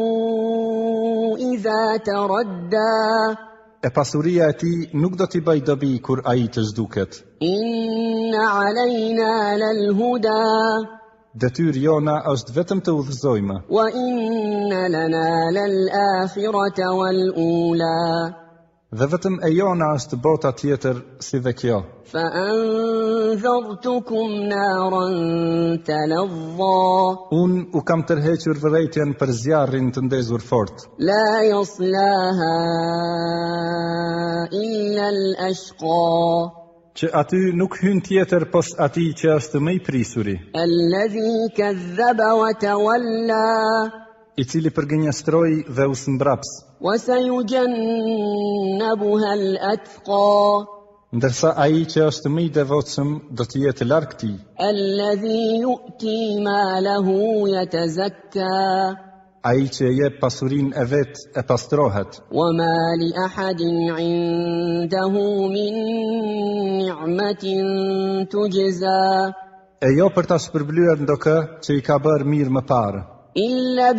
إذا تردى E pasuria e tij nuk do t'i bëj dobi kur ai të zhduket. إن علينا للهدى Detyrë jona është vetëm të udhëzojmë, وإن لنا للآخرة والأولى dhe vetëm e jona është bota tjetër si dhe kjo. فأنذرتكم نارا تلظى Unë u kam tërhequr vërejtjen për zjarrin të ndezur fort. لا يصلاها إلا الأشقى Që aty nuk hyn tjetër pos atij që është më i prisuri, الذي كذب وتولى i cili përgënjestroi dhe u smbraps, وسيجنبها الأتقى ndërsa ai që është më i devotshëm do të jetë larg tij, الذي يؤتي ماله يتزكى ai që e jep pasurinë e vet e pastrohet, وما لأحد عنده من نعمة تجزى e jo për ta shpërblyer ndokë që i ka bërë mirë më parë, إلا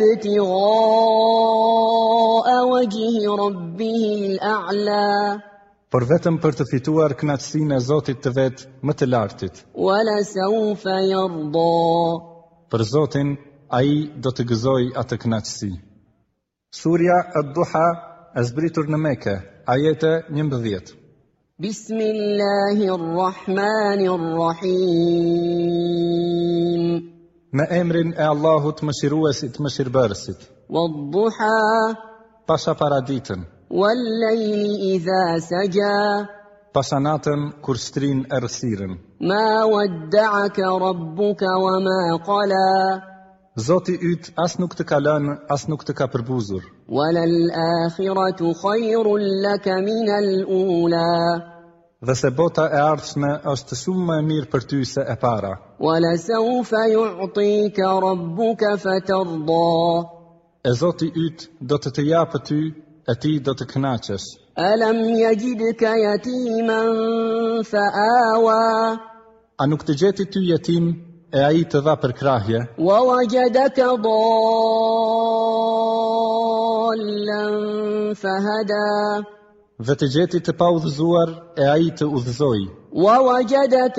ابتغاء وجه ربه الأعلى por vetëm për të fituar kënaqësinë e Zotit të vet më të lartit. ولسوف يرضى Për Zotin, ai do të gëzoj atë kënaqësi. Surja Ad-Duha e zbritur në Mekë, ajete 11. بسم الله الرحمن الرحيم Me emrin e Allahut mëshiruesit mëshirbërësit, والضحى pasha paraditën, والليل إذا سجى pasha natën kur shtrin errësirën. ما ودعك ربك وما قلى Zoti yt as nuk të ka lënë, as nuk të ka përbuzur. وللآخرة خير لك من الأولى Dhe se bota e ardhshme është shumë më e mirë për ty se e para. ولسوف يعطيك ربك فترضى E Zoti yt do të japë ty, e ti do të kënaqesh. ألم يجدك يتيما فآوى A nuk të gjeti ty jetim, e ai të dha për krahje, ووجدك ضالا فهدى dhe të gjeti të pa udhëzuar, e ai të udhëzoi, ووجدك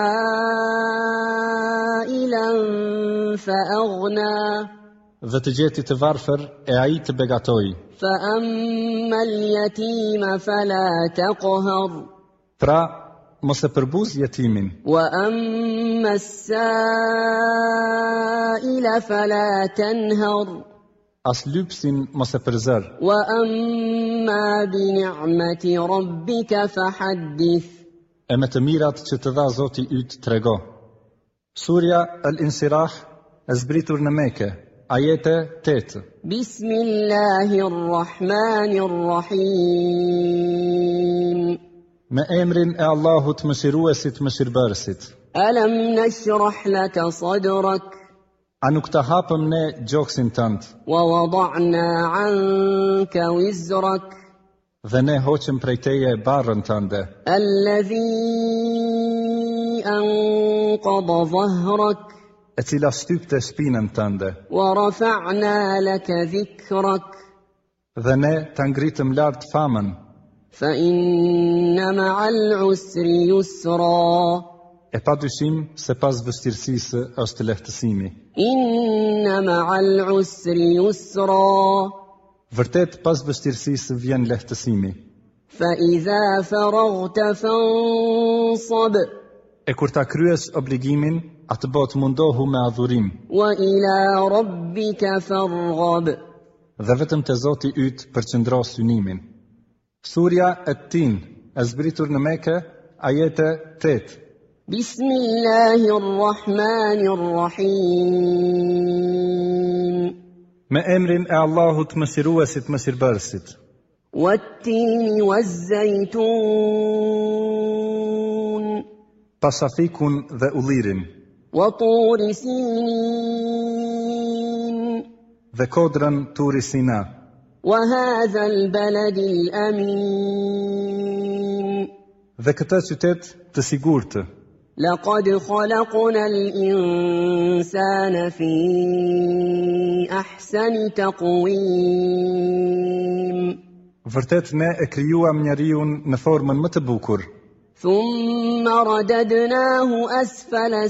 عائلا فأغنى dhe të gjeti të varfër, e ai të begatoi. فأما اليتيم فلا تقهر Pra, mos e përbuz jetimin, وأما السائل فلا تنهر as lypsin mos e përzër, وأما بنعمة ربك فحدث e me të mirat që të dha Zoti yt trego. Surja Al-Insirah e zbritur në Mekë, ajete 8. بسم الله الرحمن الرحيم Me emrin e Allahut mëshiruesit mëshirbërësit. ألم نشرح لك صدرك A nuk ta hapëm ne gjoksin tënd, ووضعنا عنك وزرك dhe ne hoqëm prej teje barrën tënde, الذي أنقض ظهرك e cila shtypte shpinën tënde, ورفعنا لك ذكرك dhe ne ta ngritëm lart famën. فإن مع العسر يسرا E pa dyshim se pas vështirësisë është lehtësimi. إن مع العسر يسرا Vërtet pas vështirësisë vjen lehtësimi. فإذا فرغت فانصب E kur ta kryes obligimin, atë botë mundohu me adhurim, وإلى ربك فارغب dhe vetëm te Zoti yt përqendro synimin. Surja At-Tin, e zbritur në Mekë, ajete 8. بسم الله الرحمن الرحيم Me emrin e Allahut mëshiruesit mëshirbërësit. والتين والزيتون Pasafikun dhe ullirin, وطور سينين dhe kodrën Turi Sina, وهذا البلد الأمين dhe këtë qytet të sigurtë. لقد خلقنا الإنسان في أحسن تقويم Vërtet ne e krijuam njeriun në formën më të bukur, ثم رددناه أسفل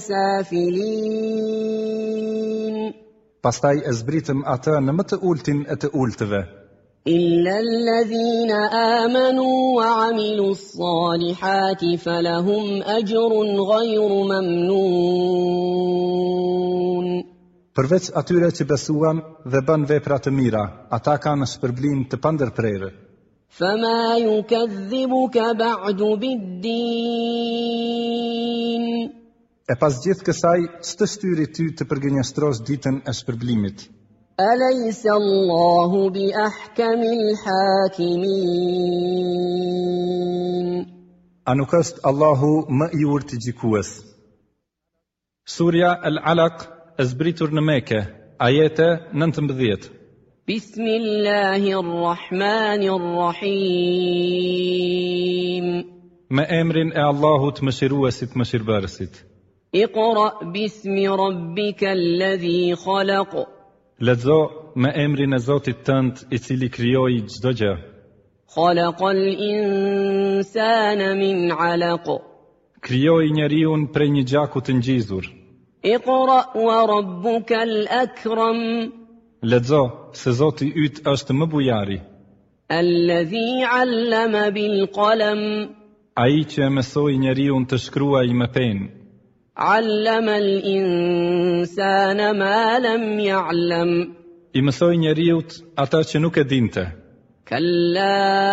سافلين pastaj e zbritëm atë në më të ultin e të ultëve, إلا الذين آمنوا وعملوا الصالحات فلهم أجر غير ممنون përveç atyre që besuan dhe bën vepra të mira, ata kanë shpërblim të pandërprerë. فما يكذبك بعد بالدين E pas gjithë kësaj, ç'të shtyri ty të përgënjeshtrosh ditën e shpërblimit? أليس الله بأحكم الحاكمين A nuk është Allahu më i urtë gjikues? Surja Al-Alaq, e zbritur në Mekë, ajete 19. بسم الله الرحمن الرحيم Me emrin e Allahut mëshiruesit mëshirbërësit. اقرأ باسم ربك الذي خلق Lexo me emrin e Zotit tënd, i cili krijoi çdo gjë. خلق الإنسان من علق Krijoi njeriun prej një gjaku të ngjizur. اقرأ وربك الأكرم Lexo se Zoti yt është më bujari, الذي علم بالقلم ai që e mësoi njeriun të shkruajë me penë. علم الإنسان ما لم يعلم I mësoi njeriut ata që nuk e dinte. كلا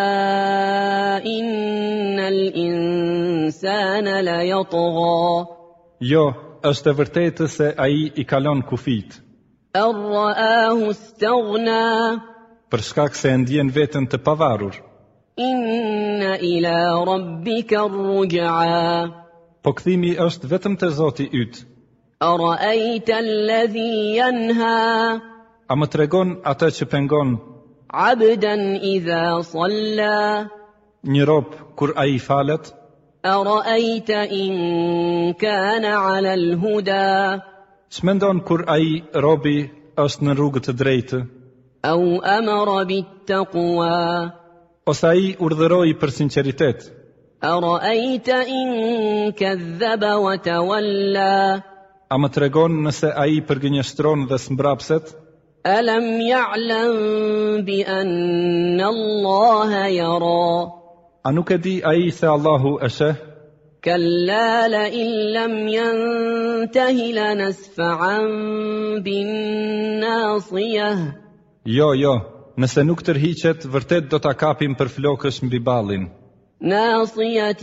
إن الإنسان ليطغى Jo, është e vërtetë se ai i kalon kufit, أن رآه استغنى për shkak se e ndjen veten të pavarur. إن إلى ربك الرجعى Po kthimi është vetëm te Zoti yt. أرأيت الذي ينهى A më tregon atë që pengon عبدا إذا صلى një rob kur ai falet? أرأيت إن كان على الهدى Ç'mendon kur ai robi është në rrugë të drejtë? أو أمر بالتقوى Ose ai urdhëroi për sinqeritet? أرأيت إن كذب وتولى A më tregon nëse ai përgënjeshtron dhe smbrapset? ألم يعلم بأن الله يرى A nuk e di ai se Allahu e sheh? كلا لئن لم ينته لنسفعا بالناصية Jo, nëse nuk tërhiqet, vërtet do ta kapim për flokësh mbi ballin. ناصية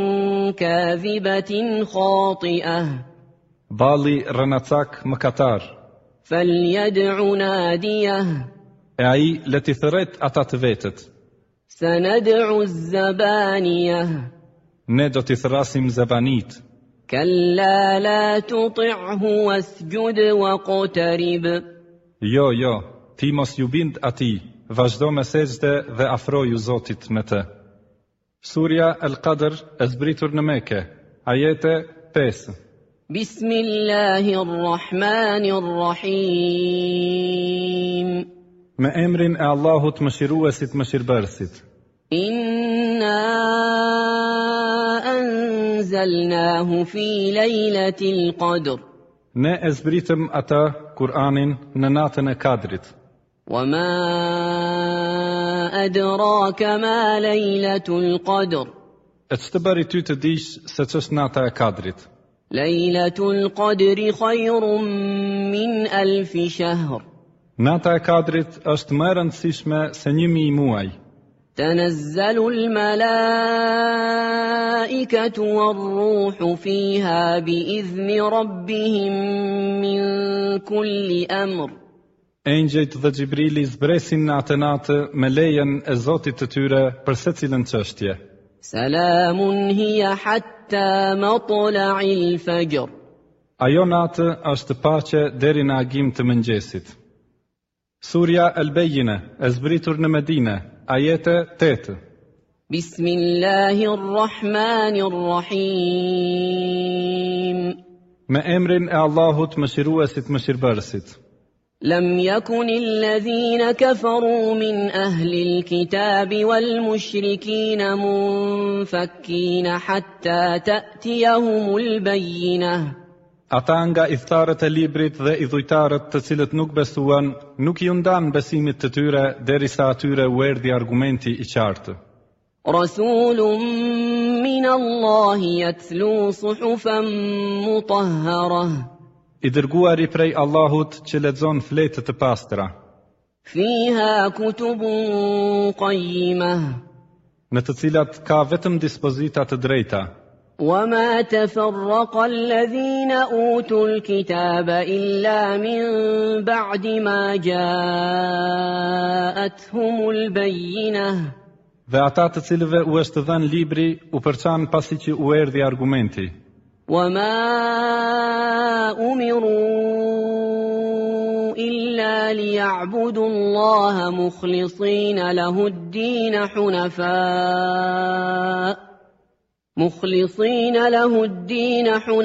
كاذبة خاطئة Balli rënacak mëkatar, فليدع ناديه e ai le t'i thërret ata të vetët. سندع الزبانية ne do t'i thrasim zebanit. كلا لا تطعه واسجد واقترب Jo, ti mos ju bind ati, vazhdo me sejdë dhe afroju Zotit me të. Surja Al-Qadr e zbritur në Mekë, ajete 5. بسم الله الرحمن الرحيم Me emrin e Allahut mëshiruesit mëshirbërësit. إنا أنزلناه في ليلة القدر Ne e zbritëm ata, Kur'anin, në natën e Kadrit. وما أدراك ما ليلة القدر E që të bëri ty të dish se ç'është nata e Kadrit. ليلة القدر خير من 1000 شهر Nata e Kadrit është më e rëndësishme se 1000 muaj. تنزل الملائكة والروح فيها بإذن ربهم من كل أمر Engjëjt dhe Xhibrili zbresin në atë natë me lejen e Zotit të tyre për secilën çështje. سلام هي حتى مطلع الفجر Ajo natë është paqe deri në agim të mëngjesit. Surja Al-Bayyina e zbritur në Medinë, ajete 8. بسم الله الرحمن الرحيم Me emrin e Allahut mëshiruesit mëshirbërësit. لم يكن الذين كفروا من أهل الكتاب والمشركين منفكين حتى تأتيهم البينة Ata nga idhtarët e librit dhe idhujtarët të cilët nuk besuan, nuk ju ndan besimit të tyre derisa atyre u erdhi argumenti i qartë. رسول من الله يتلو صحفا مطهرة I dërguari prej Allahut që lexon fletë të pastra, فيها كتب قيمة në të cilat ka vetëm dispozita të drejta. وما تفرق الذين أوتوا الكتاب إلا من بعد ما جاءتهم البينة Dhe ata të cilëve u është dhënë libri u përçan pasi që u erdhi argumenti. وما أمروا إلا ليعبدوا الله مخلصين له الدين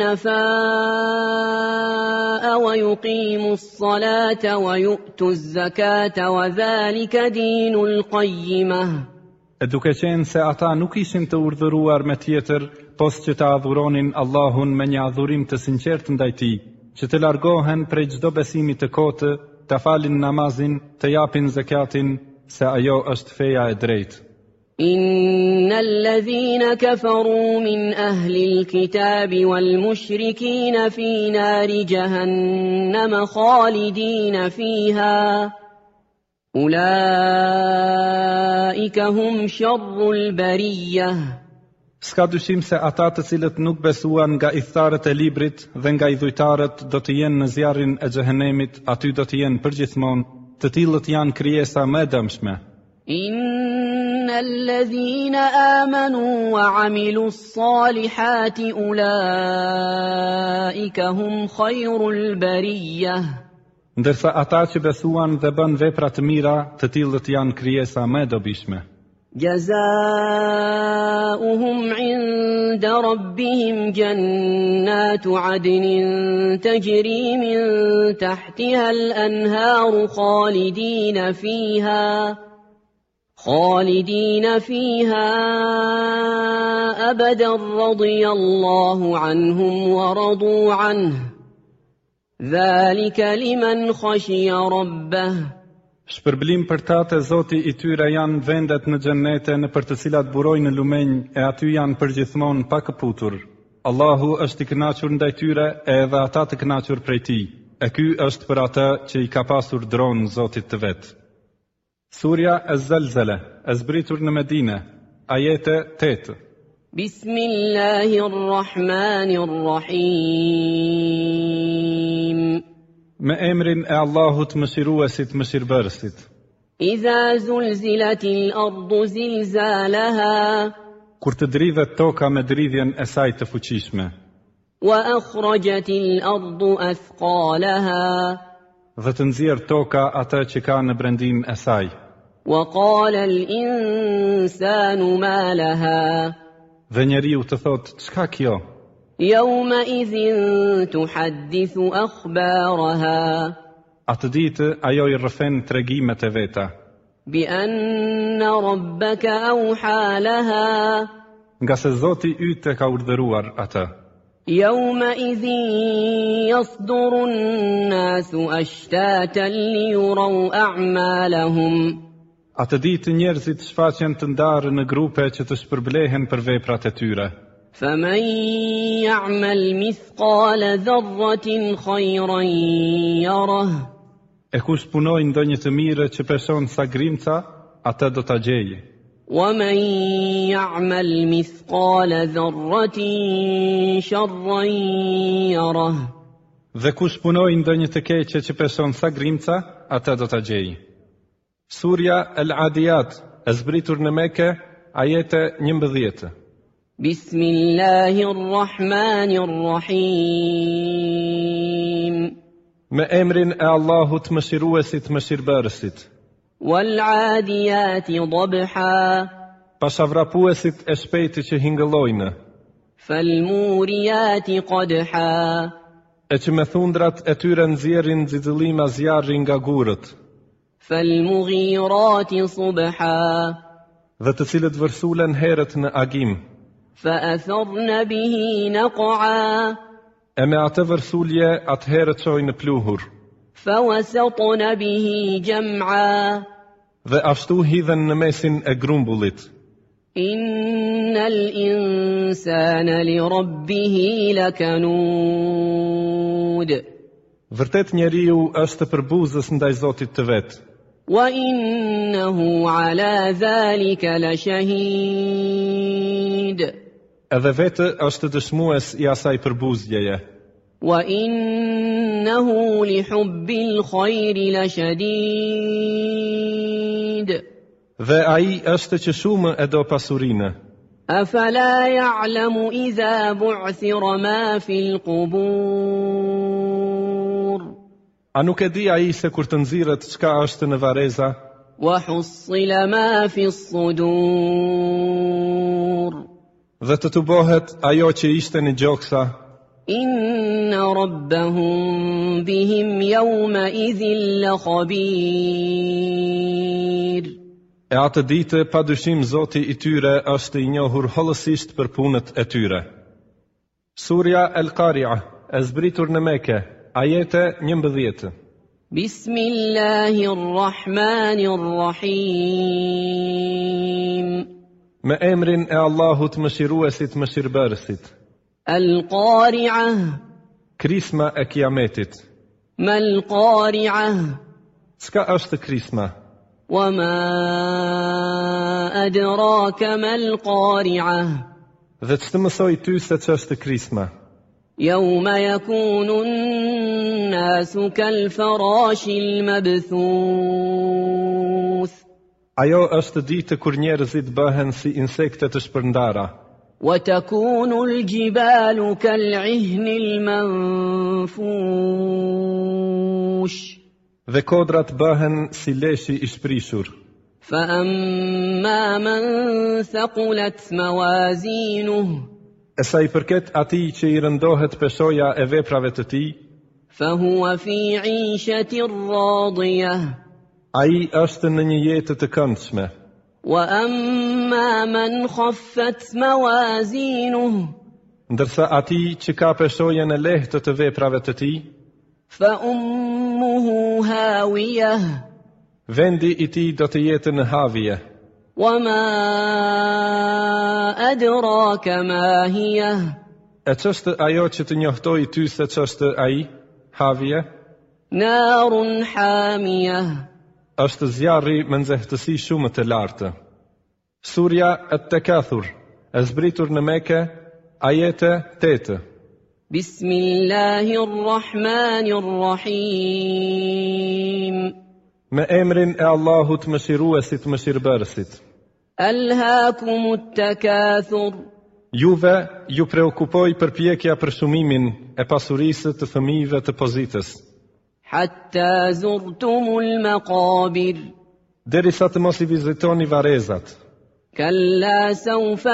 حنفاء ويقيموا الصلاة ويؤتوا الزكاة وذلك دين القيمة E duke qenë se ata nuk ishin të urdhëruar me tjetër, pos që të adhuronin Allahun me një adhurim të sinqert ndaj tij, që të largohen prej çdo besimi të kotë, të falin namazin, të japin zakatin, se ajo është feja e drejtë. إن الذين كفروا من أهل الكتاب والمشركين في نار جهنم خالدين فيها أولئك هم شر البرية Ska dyshim se ata të cilët nuk besuan nga idhtarët e librit dhe nga idhujtarët do të jenë në zjarrin e xhehenemit, aty do të jenë përgjithmonë, të tillët janë krijesa më e dëmshme. إن الذين آمنوا وعملوا الصالحات أولئك هم خير البرية Ndërsa ata që besuan dhe bën vepra të mira, të tillët janë krijesa më e dobishme. جزاؤهم عند ربهم جنات عدن تجري من تحتها الأنهار خالدين فيها أبدا رضي الله عنهم ورضوا عنه ذلك لمن خشي ربه Shpërblim për ta të Zoti i tyre janë vendet në xhennete në për të cilat burojnë lumenj e aty janë përgjithmonë pa këputur. Allahu është i kënaqur ndaj tyre e edhe ata të kënaqur prej tij. E ky është për ata që i ka pasur dronë Zotit të vet. Surja Az-Zalzala, e zbritur në Medinë, ajete 8. بسم الله الرحمن الرحيم Me emrin e Allahut mëshiruesit mëshirbërësit. إذا زلزلت الأرض زلزالها kur të dridhet toka me dridhjen e saj të fuqishme, وأخرجت الأرض أثقالها dhe të nxjerr toka atë që ka në brendin e saj. وقال الإنسان ما لها Dhe njeriu të thotë, çka kjo? يومئذ تحدث أخبارها Atë ditë ajo I rrëfen tregimet e veta, بأن ربك أوحى لها nga se Zoti yt e ka urdhëruar atë. يومئذ يصدر الناس أشتاتا ليروا أعمالهم Atë ditë njerëzit shfaqen të ndarë në grupe që të shpërblehen për veprat e tyre. فمن يعمل مثقال ذرة خيرا يره E kush punoj ndonjë të mirë që peson sa grimca, atë do ta gjejë. ومن يعمل مثقال ذرة شرا يره Dhe kush punoj ndonjë të keqe që peson sa grimca, atë do ta gjejë. Surja Al-Adiyat, e zbritur në Mekë, ajete 11. بسم الله الرحمن الرحيم Me emrin e Allahut mëshiruesit mëshirbërësit, والعاديات ضبحا pashavrapuesit e shpejti që hingëllojnë, فالموريات قدحا e që me thundrat e tyre nxjerrin xixëllima zjarri nga gurët, فالمغيرات صبحا dhe të cilët vërsulen herët në agim, فأثرن به نقعا e me atë vërsulje atëherë çojnë në pluhur, فوسطن به جمعا dhe ashtu hidhen në mesin e grumbullit. إن الإنسان لربه لكنود Vërtet njeriu është përbuzës ndaj Zotit të vet, وإنه على ذلك لشهيد edhe vetë është dëshmues I asaj përbuzjeje, وإنه لحب الخير لشديد dhe ai është që shumë e do pasurinë. أفلا يعلم إذا بعثر ما في القبور A nuk e di ai se kur të nxirret çka është në vareza, وحصل ما في الصدور dhe të tubohet ajo që ishte në gjoksa, إن ربهم بهم يومئذ لخبير e atë ditë padyshim Zoti I tyre është I njohur hollësisht për punët e tyre. Surja Al-Qari'a, e zbritur në Mekë, ajete 11. بسم الله الرحمن الرحيم Me emrin e Allahut mëshiruesit mëshirbërësit, القارعة krisma e kiametit. ما القارعة Çka është krisma? وما أدراك ما القارعة Dhe ç'të mësoj ty se ç'është krisma? يوم يكون الناس كالفراش المبثوث Ajo është ditë kur njerëzit bëhen si insekte të shpërndara, وتكون الجبال كالعهن المنفوش dhe kodrat bëhen si leshi I shprishur. فأما من ثقلت موازينه E sa I përket atij që I rëndohet peshoja e veprave të tij, فهو في عيشة راضية ai është në një jetë të këndshme. وأما من خفت موازينه Ndërsa atij që ka peshojen e lehtë të veprave të tij, فأمه هاوية vendi I tij do të jetë në havje. وما أدراك ما هي E ç'është ajo që të njohtoj ty se ç'është ai? Havje نار حامية është zjarri me nxehtësi shumë të lartë. Surja At-Takathur, e zbritur në Mekë, ajete 8. بسم الله الرحمن الرحيم Me emrin e Allahut mëshiruesit mëshirbërësit, ألهاكم التكاثر Juve ju preokupoi përpjekja për shumimin e pasurisë të fëmijëve të pozitës, حتى زرتم المقابر derisa të mos I vizitoni varezat. كلا سوف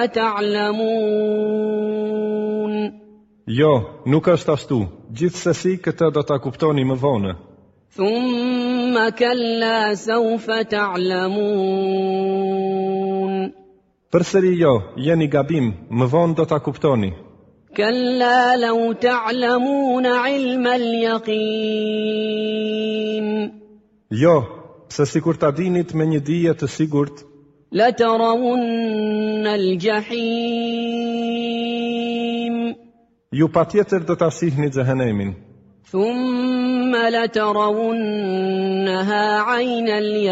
تعلمون Jo, nuk është ashtu. Gjithsesi këtë do ta kuptoni më vonë. ثم كلا سوف تعلمون Përsëri jo, jeni gabim, më vonë do ta kuptoni. كلا لو تعلمون علم اليقين Jo, se sikur ta dinit me një dije të sigurt, لترون الجحيم ju patjetër do ta shihni xhehenemin. ثم لترونها عين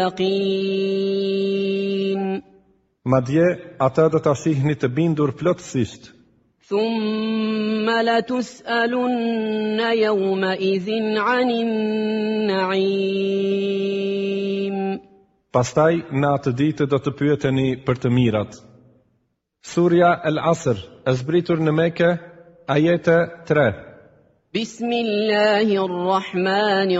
اليقين Madje ata do ta shihni të bindur plotësisht. ثم لتسألن يومئذ عن النعيم Pastaj në atë ditë do të pyeteni për të mirat. Surja Al-Asr, e zbritur në Mekë, ajete 3. بسم الله الرحمن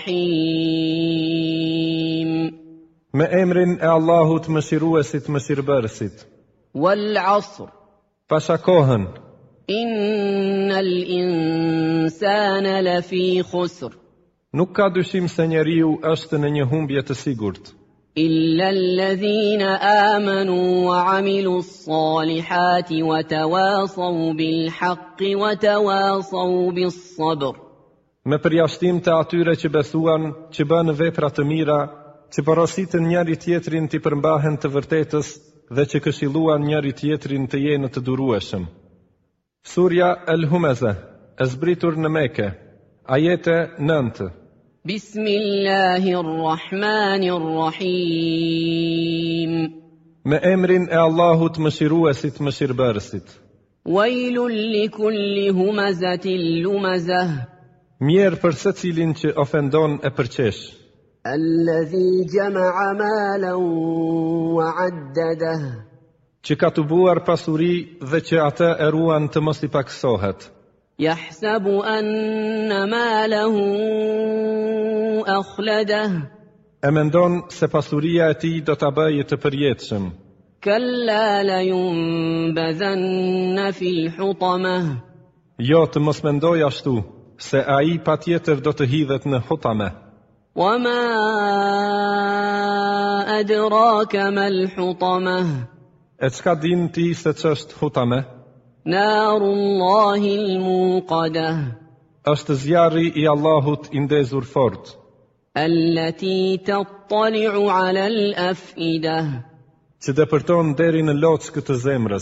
الرحيم Me emrin e Allahut mëshiruesit mëshirbërësit. والعصر Pasha kohën, إن الإنسان لفي خسر nuk ka dyshim se njeriu është në një humbje të sigurt, إلا الذين آمنوا وعملوا الصالحات وتواصوا بالحق وتواصوا بالصبر me përjashtim të atyre që besuan, që bënë vepra të mira, që porositën njëri tjetrin të përmbahen të vërtetës dhe që këshilluan njëri tjetrin të jenë të durueshëm. Surja El-Humeze, e zbritur në Mekë, ajete 9. بسم الله الرحمن الرحيم Me emrin e Allahut mëshiruesit mëshirbërësit. ويل لكل همزة لمزة Mjerë për secilin që ofendon e përqesh, الذي جمع مالا وعدده që ka të buar pasuri dhe që atë e ruan të mos I paksohet. يحسب أن ماله أخلده E mendon se pasuria e tij do ta bëjë të përjetshëm. كلا لينبذن في الحطمة Jo, të mos mendoj ashtu, se ai patjetër do të hidhet në Hutame. وما أدراك ما الحطمة E çka din ti se ç'është Hutame? نار الله الموقدة Është zjarri I Allahut I ndezur fort, التي تطلع على الأفئدة që depërton deri në lockë të zemrës.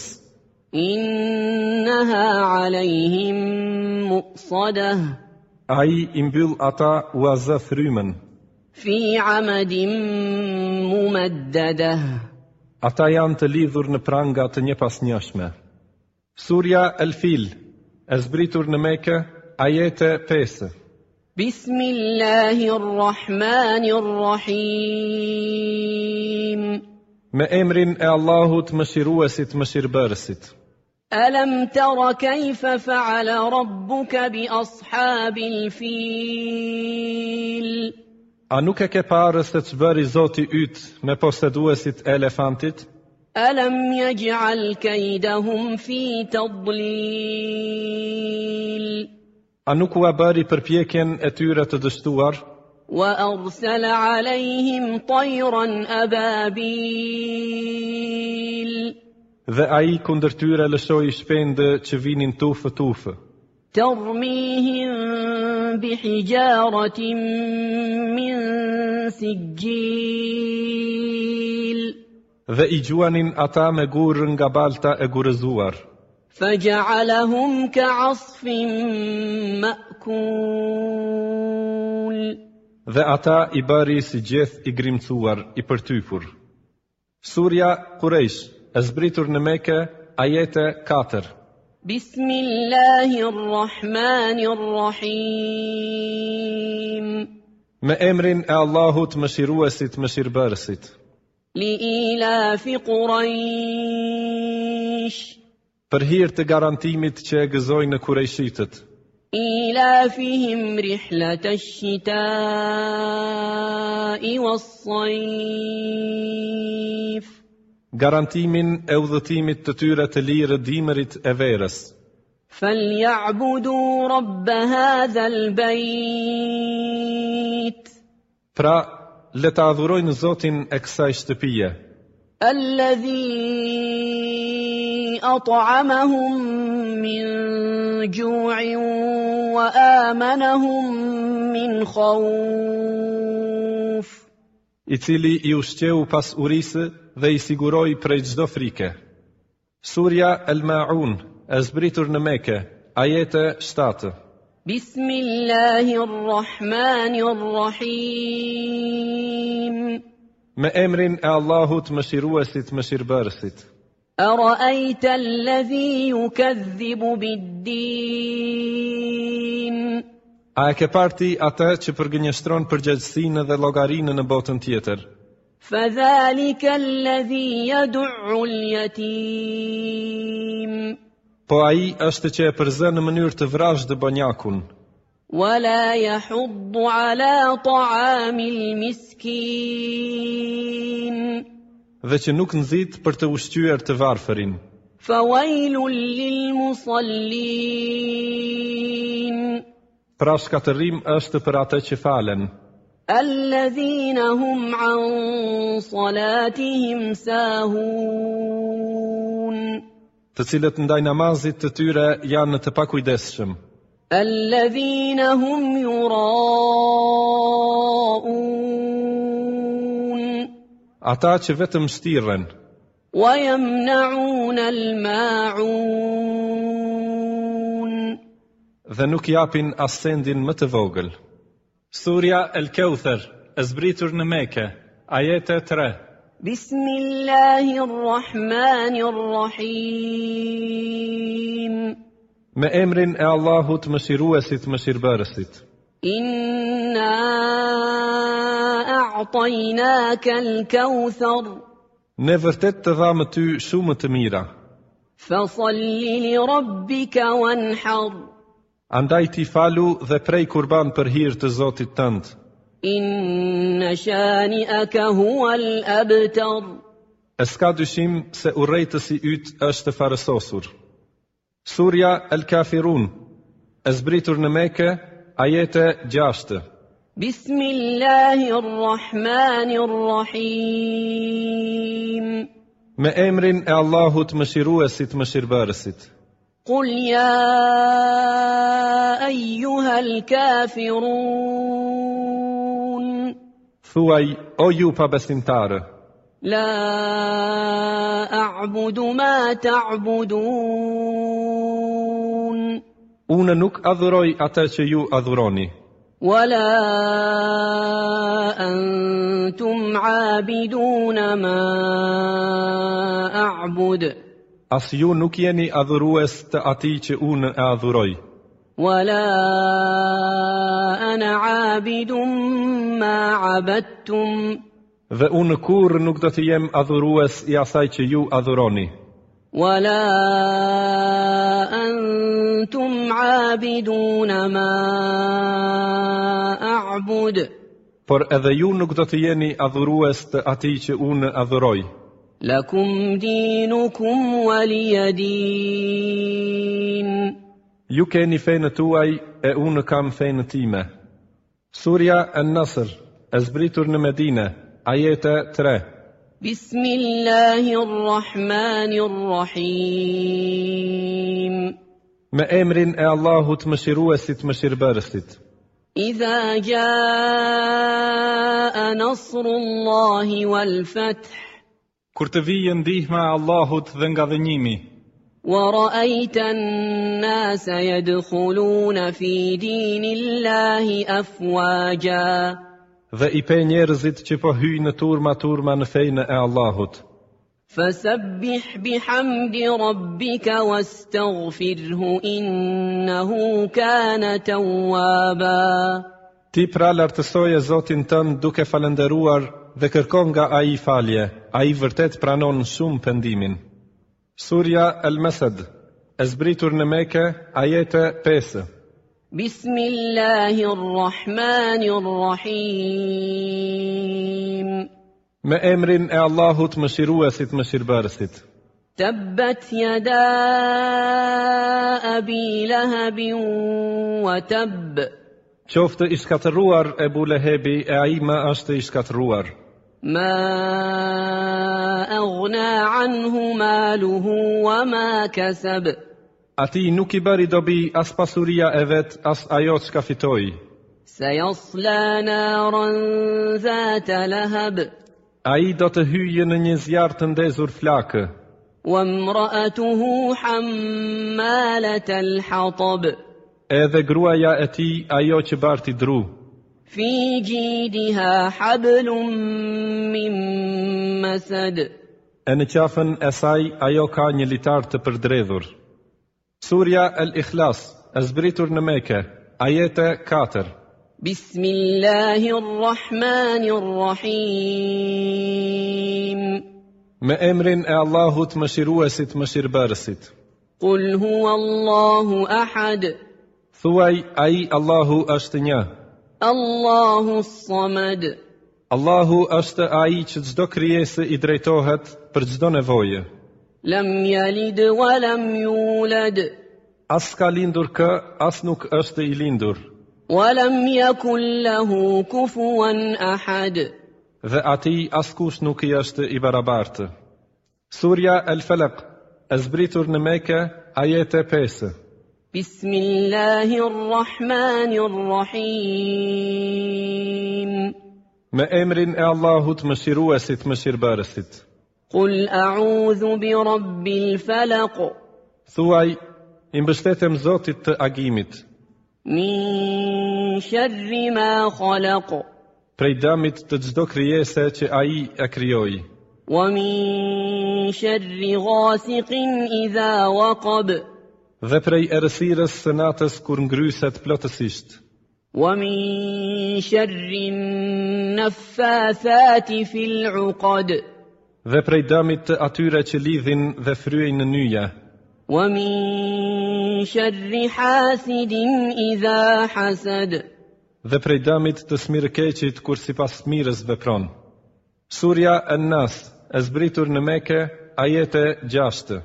إنها عليهم مؤصدة Ai I mbyll ata u azë frymën. في عمد ممددة Ata janë të lidhur në pranga të njepasnjëshme. Surja El-Fil, e zbritur në Mekë, ajete 5. بسم الله الرحمن الرحيم Me emrin e Allahut mëshiruesit mëshirbërësit. ألم تر كيف فعل ربك بأصحاب الفيل A nuk e ke parë se ç'bëri Zoti yt me poseduesit e elefantit? ألم يجعل كيدهم في تضليل A nuk u bëri përpjekjen e tyre të dështuar? وأرسل عليهم طيرا أبابيل Dhe ai kundër tyre lëshoi shpende që vinin tufë. ترميهم بحجارة من سجيل Dhe I gjuanin ata me gurë nga balta e gurëzuar. فجعلهم كعصف مأكول Dhe ata I bëri si gjeth I grimcuar, I përtypur. Surja Quraysh, e zbritur në Mekë, ajete 4. بسم الله الرحمن الرحيم Me emrin e Allahut mëshiruesit mëshirbërësit. لإيلاف قريش Për hir të garantimit që e gëzojnë Kurejshitët. إيلافهم رحلة الشتاء والصيف Garantimin e udhëtimit të tyre të lirë dimërit e verës. فليعبدوا رب هذا البيت Pra, le ta adhurojnë Zotin e kësaj shtëpie, الذي أطعمهم من جوع وآمنهم من خوف I cili i ushqeu pas urisë dhe i siguroi prej çdo frike. Surja El-Ma'un, e zbritur në Mekë, ajete 7. بسم الله الرحمن الرحيم Me emrin e Allahut Mëshiruesit Mëshirbërësit. أرأيت الذي يكذب بالدين A e ke parti atë që përgënjeshtron përgjegjësinë dhe llogarinë në botën tjetër? فذلك الذي يدع اليتيم Po ai është që e përzën në mënyrë të vrazhdë banjakun ولا يحض على طعام المسكين dhe që nuk nxit për të ushqyer të varfërin. فويل للمصلين Pra shkatërrim është për atë që falen, الذين هم عن صلاتهم ساهون të cilët ndaj namazit të tyre janë në të pakujdesshëm, الذين هم يراءون ata që vetëm shtirren ويمنعون الماعون dhe nuk japin as sendin më të vogël. Surja El-Kauthar, e zbritur në Mekë, ajete 3. بسم الله الرحمن الرحيم Me emrin e Allahut Mëshiruesit Mëshirbërësit. إنا أعطيناك الكوثر Ne vërtet të dhamë ty shumë të mira, فصل لربك وانحر andaj ti falu dhe prej kurban për hir të Zotit tënd. إن شانئك هو الأبتر E s'ka dyshim se urrejtësi yt është farësosur. Surja El-Kafirun, e zbritur në Mekë, ajete 6. بسم الله الرحمن الرحيم Me emrin e Allahut Mëshiruesit Mëshirbërësit. قل يا أيها الكافرون Thuaj, o ju pabesimtarë, لا أعبد ما تعبدون unë nuk adhuroj atë që ju adhuroni, ولا أنتم عابدون ما أعبد as ju nuk jeni adhurues të atij që unë e adhuroj, ولا أنا عابد ما عبدتم dhe unë kurrë nuk do të jem adhurues i asaj që ju adhuroni, ولا أنتم عابدون ما أعبد por edhe ju nuk do të jeni adhurues të atij që unë adhuroj. لكم دينكم ولي دين Ju keni fenë tuaj e unë kam fenë time. Surja An-Nasr, e zbritur në Medinë, ajete 3. بسم الله الرحمن الرحيم Me emrin e Allahut Mëshiruesit Mëshirbërësit. إذا جاء نصر الله والفتح Kur të vijë ndihma e Allahut dhe ngavënjimi, ورأيت الناس يدخلون في دين الله أفواجا Dhe i pe njerëzit që po hyjnë në turma në fejnë e Allahut. فسبح بحمد ربك واستغفره إنه كان توابا Ti pra lartësoje Zotin tënd duke falënderuar dhe kërkon nga ai falje. ai vërtet pranon shumë pendimin. Surja Al-Masad, e zbritur në Mekë, ajete 5. Bismillahirrahmanirrahim. Me emrin e Allahut Mëshiruesit Mëshirbërësit. Tabbat yada abi lahabin wa tab. Qoftë i shkatëruar Ebu Lehebi e ai më është i shkatëruar. Ma aghna anhu maluhu wa ma kasab. Ati nuk i bëri dobi as pasuria e vet, as ajo çka fitoi. Sayasla naran zata lahab. Ai do të hyjë në një zjarr të ndezur flakë. Wa imra'atuhu hammalat al-hatab. Edhe gruaja e tij ajo që barti dru. Fi jidiha hablum min masad. E në qafën e saj ajo ka një litar të përdredhur. Surja Al-Ikhlas, e zbritur në Mekë, ajete 4. Bismillahirrahmanirrahim. Me emrin e Allahut Mëshiruesit Mëshirbërësit. Qul huwa Allahu ahad. Thuaj, ai Allahu është një. Allahu s-samad. Allahu është ai që çdo krijesë i drejtohet për çdo nevojë. Lam yalid wa lam yulad. As ka lindur kë, as nuk është i lindur. Wa lam yakul lahu kufuwan ahad. Dhe ati askush nuk i është i barabartë. Surja Al-Falaq, e zbritur në Mekë, ajete 5. Bismillahirrahmanirrahim. Me emrin e Allahut Mëshiruesit Mëshirbërësit. Qul a'udhu bi rabbil falaq. Thuaj, i mbështetem Zotit të agimit, Min sharri ma khalaq. prej dëmit të çdo krijese që ai e krijoi, Wa min sharri ghasiqin idha waqab. dhe prej errësirës së natës kur ngryset plotësisht, Wa min sharri naffathati fil 'uqad. dhe prej dëmit të atyre që lidhin dhe fryejnë në nyje, Wa min sharri hasidin idha hasad. dhe prej dëmit të smirëkeqit kur sipas smirës vepron. Surja An-Nas, e zbritur në Mekë, ajete 6.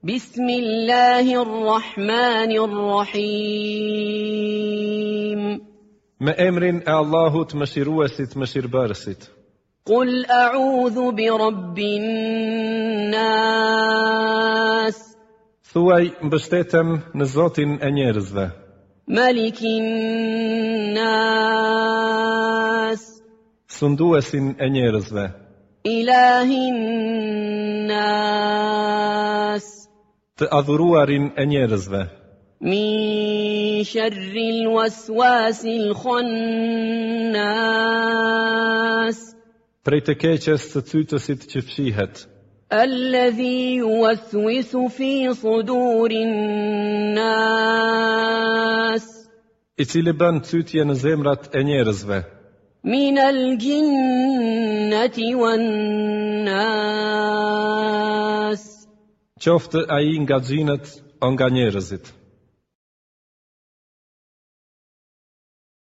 Bismillahirrahmanirrahim. Me emrin e Allahut Mëshiruesit Mëshirbërësit. Qul a'udhu bi rabbin nas. Thuaj, mbështetem në Zotin e njerëzve, Malikin nas. sunduesin e njerëzve, Ilahin nas. të adhuruarin e njerëzve, Min sharril waswasil khannas. prej të keqes së cytësit që fshihet, Alladhi yuwaswisu fi sudurin nas. i cili bën cytje në zemrat e njerëzve, Min al-jinnati wan nas. qoftë ai nga xhinët o nga njerëzit.